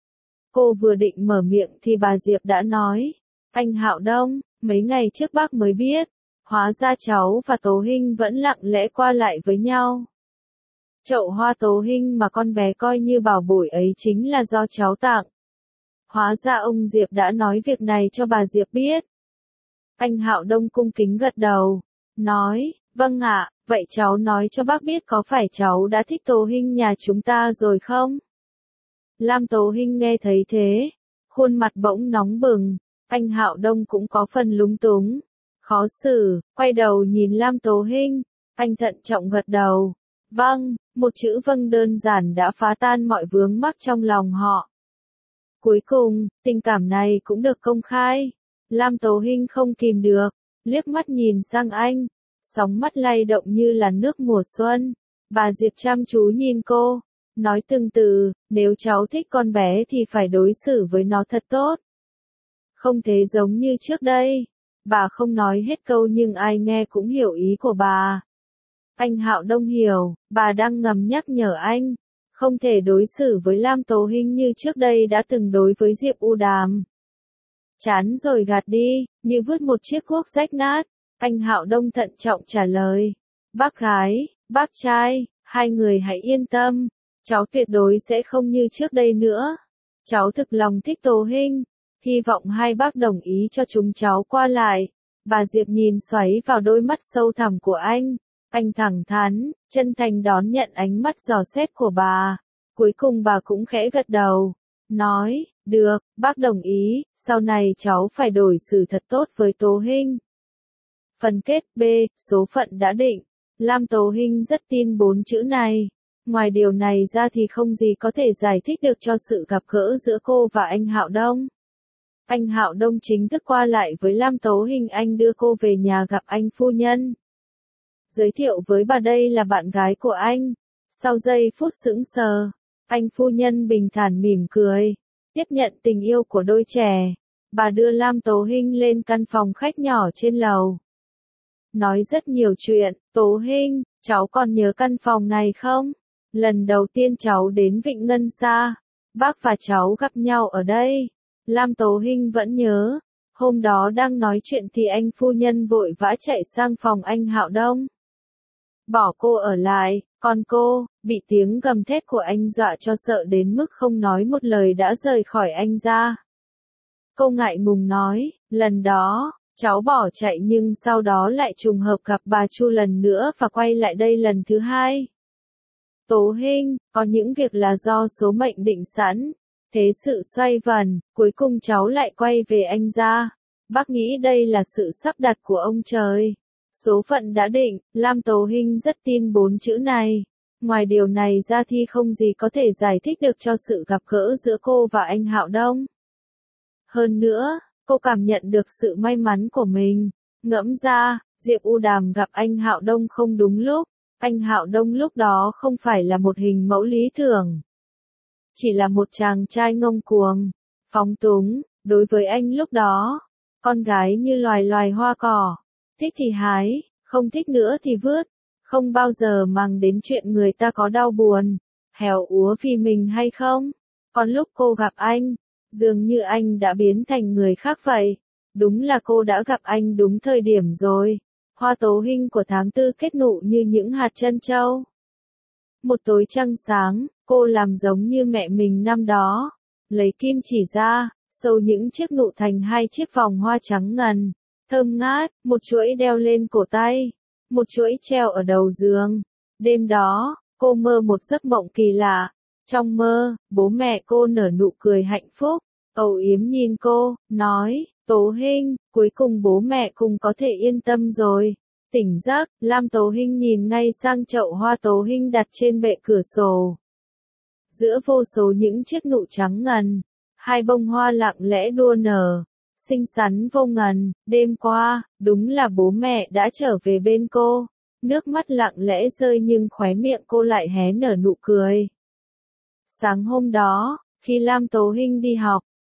Cô vừa định mở miệng thì bà Diệp đã nói. Anh Hạo Đông, mấy ngày trước bác mới biết, hóa ra cháu và Tố Hinh vẫn lặng lẽ qua lại với nhau. Chậu hoa Tố Hinh mà con bé coi như bảo bối ấy chính là do cháu tặng. Hóa ra ông Diệp đã nói việc này cho bà Diệp biết. Anh Hạo Đông cung kính gật đầu, nói, vâng ạ, vậy cháu nói cho bác biết có phải cháu đã thích Tố Hinh nhà chúng ta rồi không? Lam Tố Hinh nghe thấy thế, khuôn mặt bỗng nóng bừng, anh Hạo Đông cũng có phần lúng túng, khó xử, quay đầu nhìn Lam Tố Hinh, anh thận trọng gật đầu, vâng, một chữ vâng đơn giản đã phá tan mọi vướng mắc trong lòng họ. Cuối cùng, tình cảm này cũng được công khai, Lam Tố Hinh không kìm được, liếc mắt nhìn sang anh, sóng mắt lay động như là nước mùa xuân, bà Diệp chăm chú nhìn cô. Nói từng từ, nếu cháu thích con bé thì phải đối xử với nó thật tốt. Không thể giống như trước đây. Bà không nói hết câu nhưng ai nghe cũng hiểu ý của bà. Anh Hạo Đông hiểu, bà đang ngầm nhắc nhở anh. Không thể đối xử với Lam Tố Hinh như trước đây đã từng đối với Diệp U Đàm. Chán rồi gạt đi, như vứt một chiếc cuốc rách nát. Anh Hạo Đông thận trọng trả lời. Bác gái, bác trai, hai người hãy yên tâm. Cháu tuyệt đối sẽ không như trước đây nữa. Cháu thực lòng thích Tố Hinh. Hy vọng hai bác đồng ý cho chúng cháu qua lại. Bà Diệp nhìn xoáy vào đôi mắt sâu thẳm của anh. Anh thẳng thắn, chân thành đón nhận ánh mắt dò xét của bà. Cuối cùng bà cũng khẽ gật đầu. Nói, được, bác đồng ý, sau này cháu phải đối xử thật tốt với Tố Hinh. Phần kết B, số phận đã định. Lam Tố Hinh rất tin bốn chữ này. Ngoài điều này ra thì không gì có thể giải thích được cho sự gặp gỡ giữa cô và anh Hạo Đông. Anh Hạo Đông chính thức qua lại với Lam Tố Hinh, anh đưa cô về nhà gặp anh phu nhân. Giới thiệu với bà đây là bạn gái của anh. Sau giây phút sững sờ, anh phu nhân bình thản mỉm cười, tiếp nhận tình yêu của đôi trẻ. Bà đưa Lam Tố Hinh lên căn phòng khách nhỏ trên lầu. Nói rất nhiều chuyện, Tố Hinh, cháu còn nhớ căn phòng này không? Lần đầu tiên cháu đến Vịnh Ngân Sa, bác và cháu gặp nhau ở đây. Lam Tố Hinh vẫn nhớ, hôm đó đang nói chuyện thì anh phu nhân vội vã chạy sang phòng anh Hạo Đông. Bỏ cô ở lại, còn cô, bị tiếng gầm thét của anh dọa cho sợ đến mức không nói một lời đã rời khỏi anh ra. Cô ngại ngùng nói, lần đó, cháu bỏ chạy nhưng sau đó lại trùng hợp gặp bà Chu lần nữa và quay lại đây lần thứ hai. Tố Hinh, có những việc là do số mệnh định sẵn. Thế sự xoay vần, cuối cùng cháu lại quay về anh ra. Bác nghĩ đây là sự sắp đặt của ông trời. Số phận đã định, Lam Tố Hinh rất tin bốn chữ này. Ngoài điều này ra thì không gì có thể giải thích được cho sự gặp gỡ giữa cô và anh Hạo Đông. Hơn nữa, cô cảm nhận được sự may mắn của mình. Ngẫm ra, Diệp U Đàm gặp anh Hạo Đông không đúng lúc. Anh Hạo Đông lúc đó không phải là một hình mẫu lý tưởng. Chỉ là một chàng trai ngông cuồng, phóng túng, đối với anh lúc đó. Con gái như loài loài hoa cỏ. Thích thì hái, không thích nữa thì vứt. Không bao giờ mang đến chuyện người ta có đau buồn, hèo úa vì mình hay không. Còn lúc cô gặp anh, dường như anh đã biến thành người khác vậy. Đúng là cô đã gặp anh đúng thời điểm rồi. Hoa Tố Hinh của tháng tư kết nụ như những hạt trân châu. Một tối trăng sáng, cô làm giống như mẹ mình năm đó. Lấy kim chỉ ra, sâu những chiếc nụ thành hai chiếc vòng hoa trắng ngần. Thơm ngát, một chuỗi đeo lên cổ tay. Một chuỗi treo ở đầu giường. Đêm đó, cô mơ một giấc mộng kỳ lạ. Trong mơ, bố mẹ cô nở nụ cười hạnh phúc, âu yếm nhìn cô, nói, Tố Hinh, cuối cùng bố mẹ cùng có thể yên tâm rồi. Tỉnh giấc, Lam Tố Hinh nhìn ngay sang chậu hoa Tố Hinh đặt trên bệ cửa sổ. Giữa vô số những chiếc nụ trắng ngần, hai bông hoa lặng lẽ đua nở, xinh xắn vô ngần. Đêm qua, đúng là bố mẹ đã trở về bên cô. Nước mắt lặng lẽ rơi nhưng khóe miệng cô lại hé nở nụ cười. Sáng hôm đó, khi Lam Tố Hinh đi học,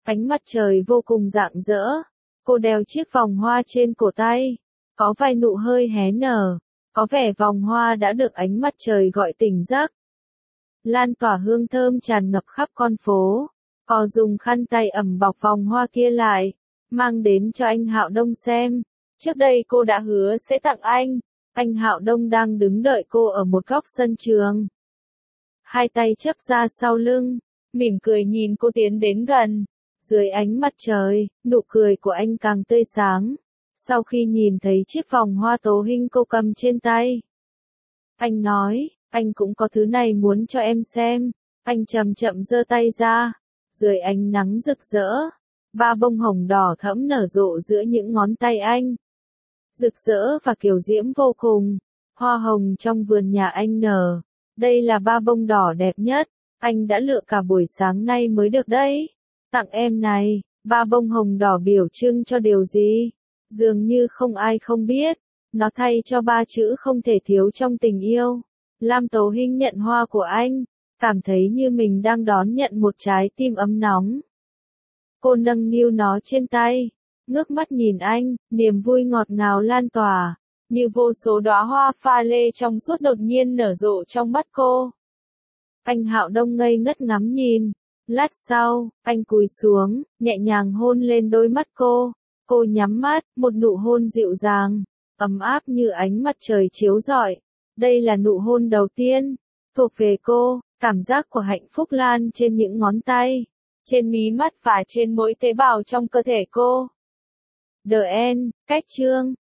Ánh mặt trời vô cùng rạng rỡ. Cô đeo chiếc vòng hoa trên cổ tay. Có vài nụ hơi hé nở. Có vẻ vòng hoa đã được ánh mặt trời gọi tỉnh giấc. Lan tỏa hương thơm tràn ngập khắp con phố. Cô dùng khăn tay ẩm bọc vòng hoa kia lại, mang đến cho anh Hạo Đông xem. Trước đây cô đã hứa sẽ tặng anh. Anh Hạo Đông đang đứng đợi cô ở một góc sân trường. Hai tay chắp ra sau lưng, mỉm cười nhìn cô tiến đến gần. Dưới ánh mặt trời, nụ cười của anh càng tươi sáng. Sau khi nhìn thấy chiếc vòng hoa Tố Hinh cô cầm trên tay, anh nói, anh cũng có thứ này muốn cho em xem. Anh chậm chậm giơ tay ra. Dưới ánh nắng rực rỡ, ba bông hồng đỏ thẫm nở rộ giữa những ngón tay anh. Rực rỡ và kiều diễm vô cùng. Hoa hồng trong vườn nhà anh nở. Đây là ba bông đỏ đẹp nhất. Anh đã lựa cả buổi sáng nay mới được đấy. Tặng em này. Ba bông hồng đỏ biểu trưng cho điều gì? Dường như không ai không biết. Nó thay cho ba chữ không thể thiếu trong tình yêu. Lam Tố Hinh nhận hoa của anh, cảm thấy như mình đang đón nhận một trái tim ấm nóng. Cô nâng niu nó trên tay, ngước mắt nhìn anh, niềm vui ngọt ngào lan tỏa, như vô số đóa hoa pha lê trong suốt đột nhiên nở rộ trong mắt cô. Anh Hạo Đông ngây ngất ngắm nhìn. Lát sau, anh cúi xuống, nhẹ nhàng hôn lên đôi mắt cô. Cô nhắm mắt, một nụ hôn dịu dàng, ấm áp như ánh mặt trời chiếu rọi. Đây là nụ hôn đầu tiên, thuộc về cô, cảm giác của hạnh phúc lan trên những ngón tay, trên mí mắt và trên mỗi tế bào trong cơ thể cô. The End, cách chương.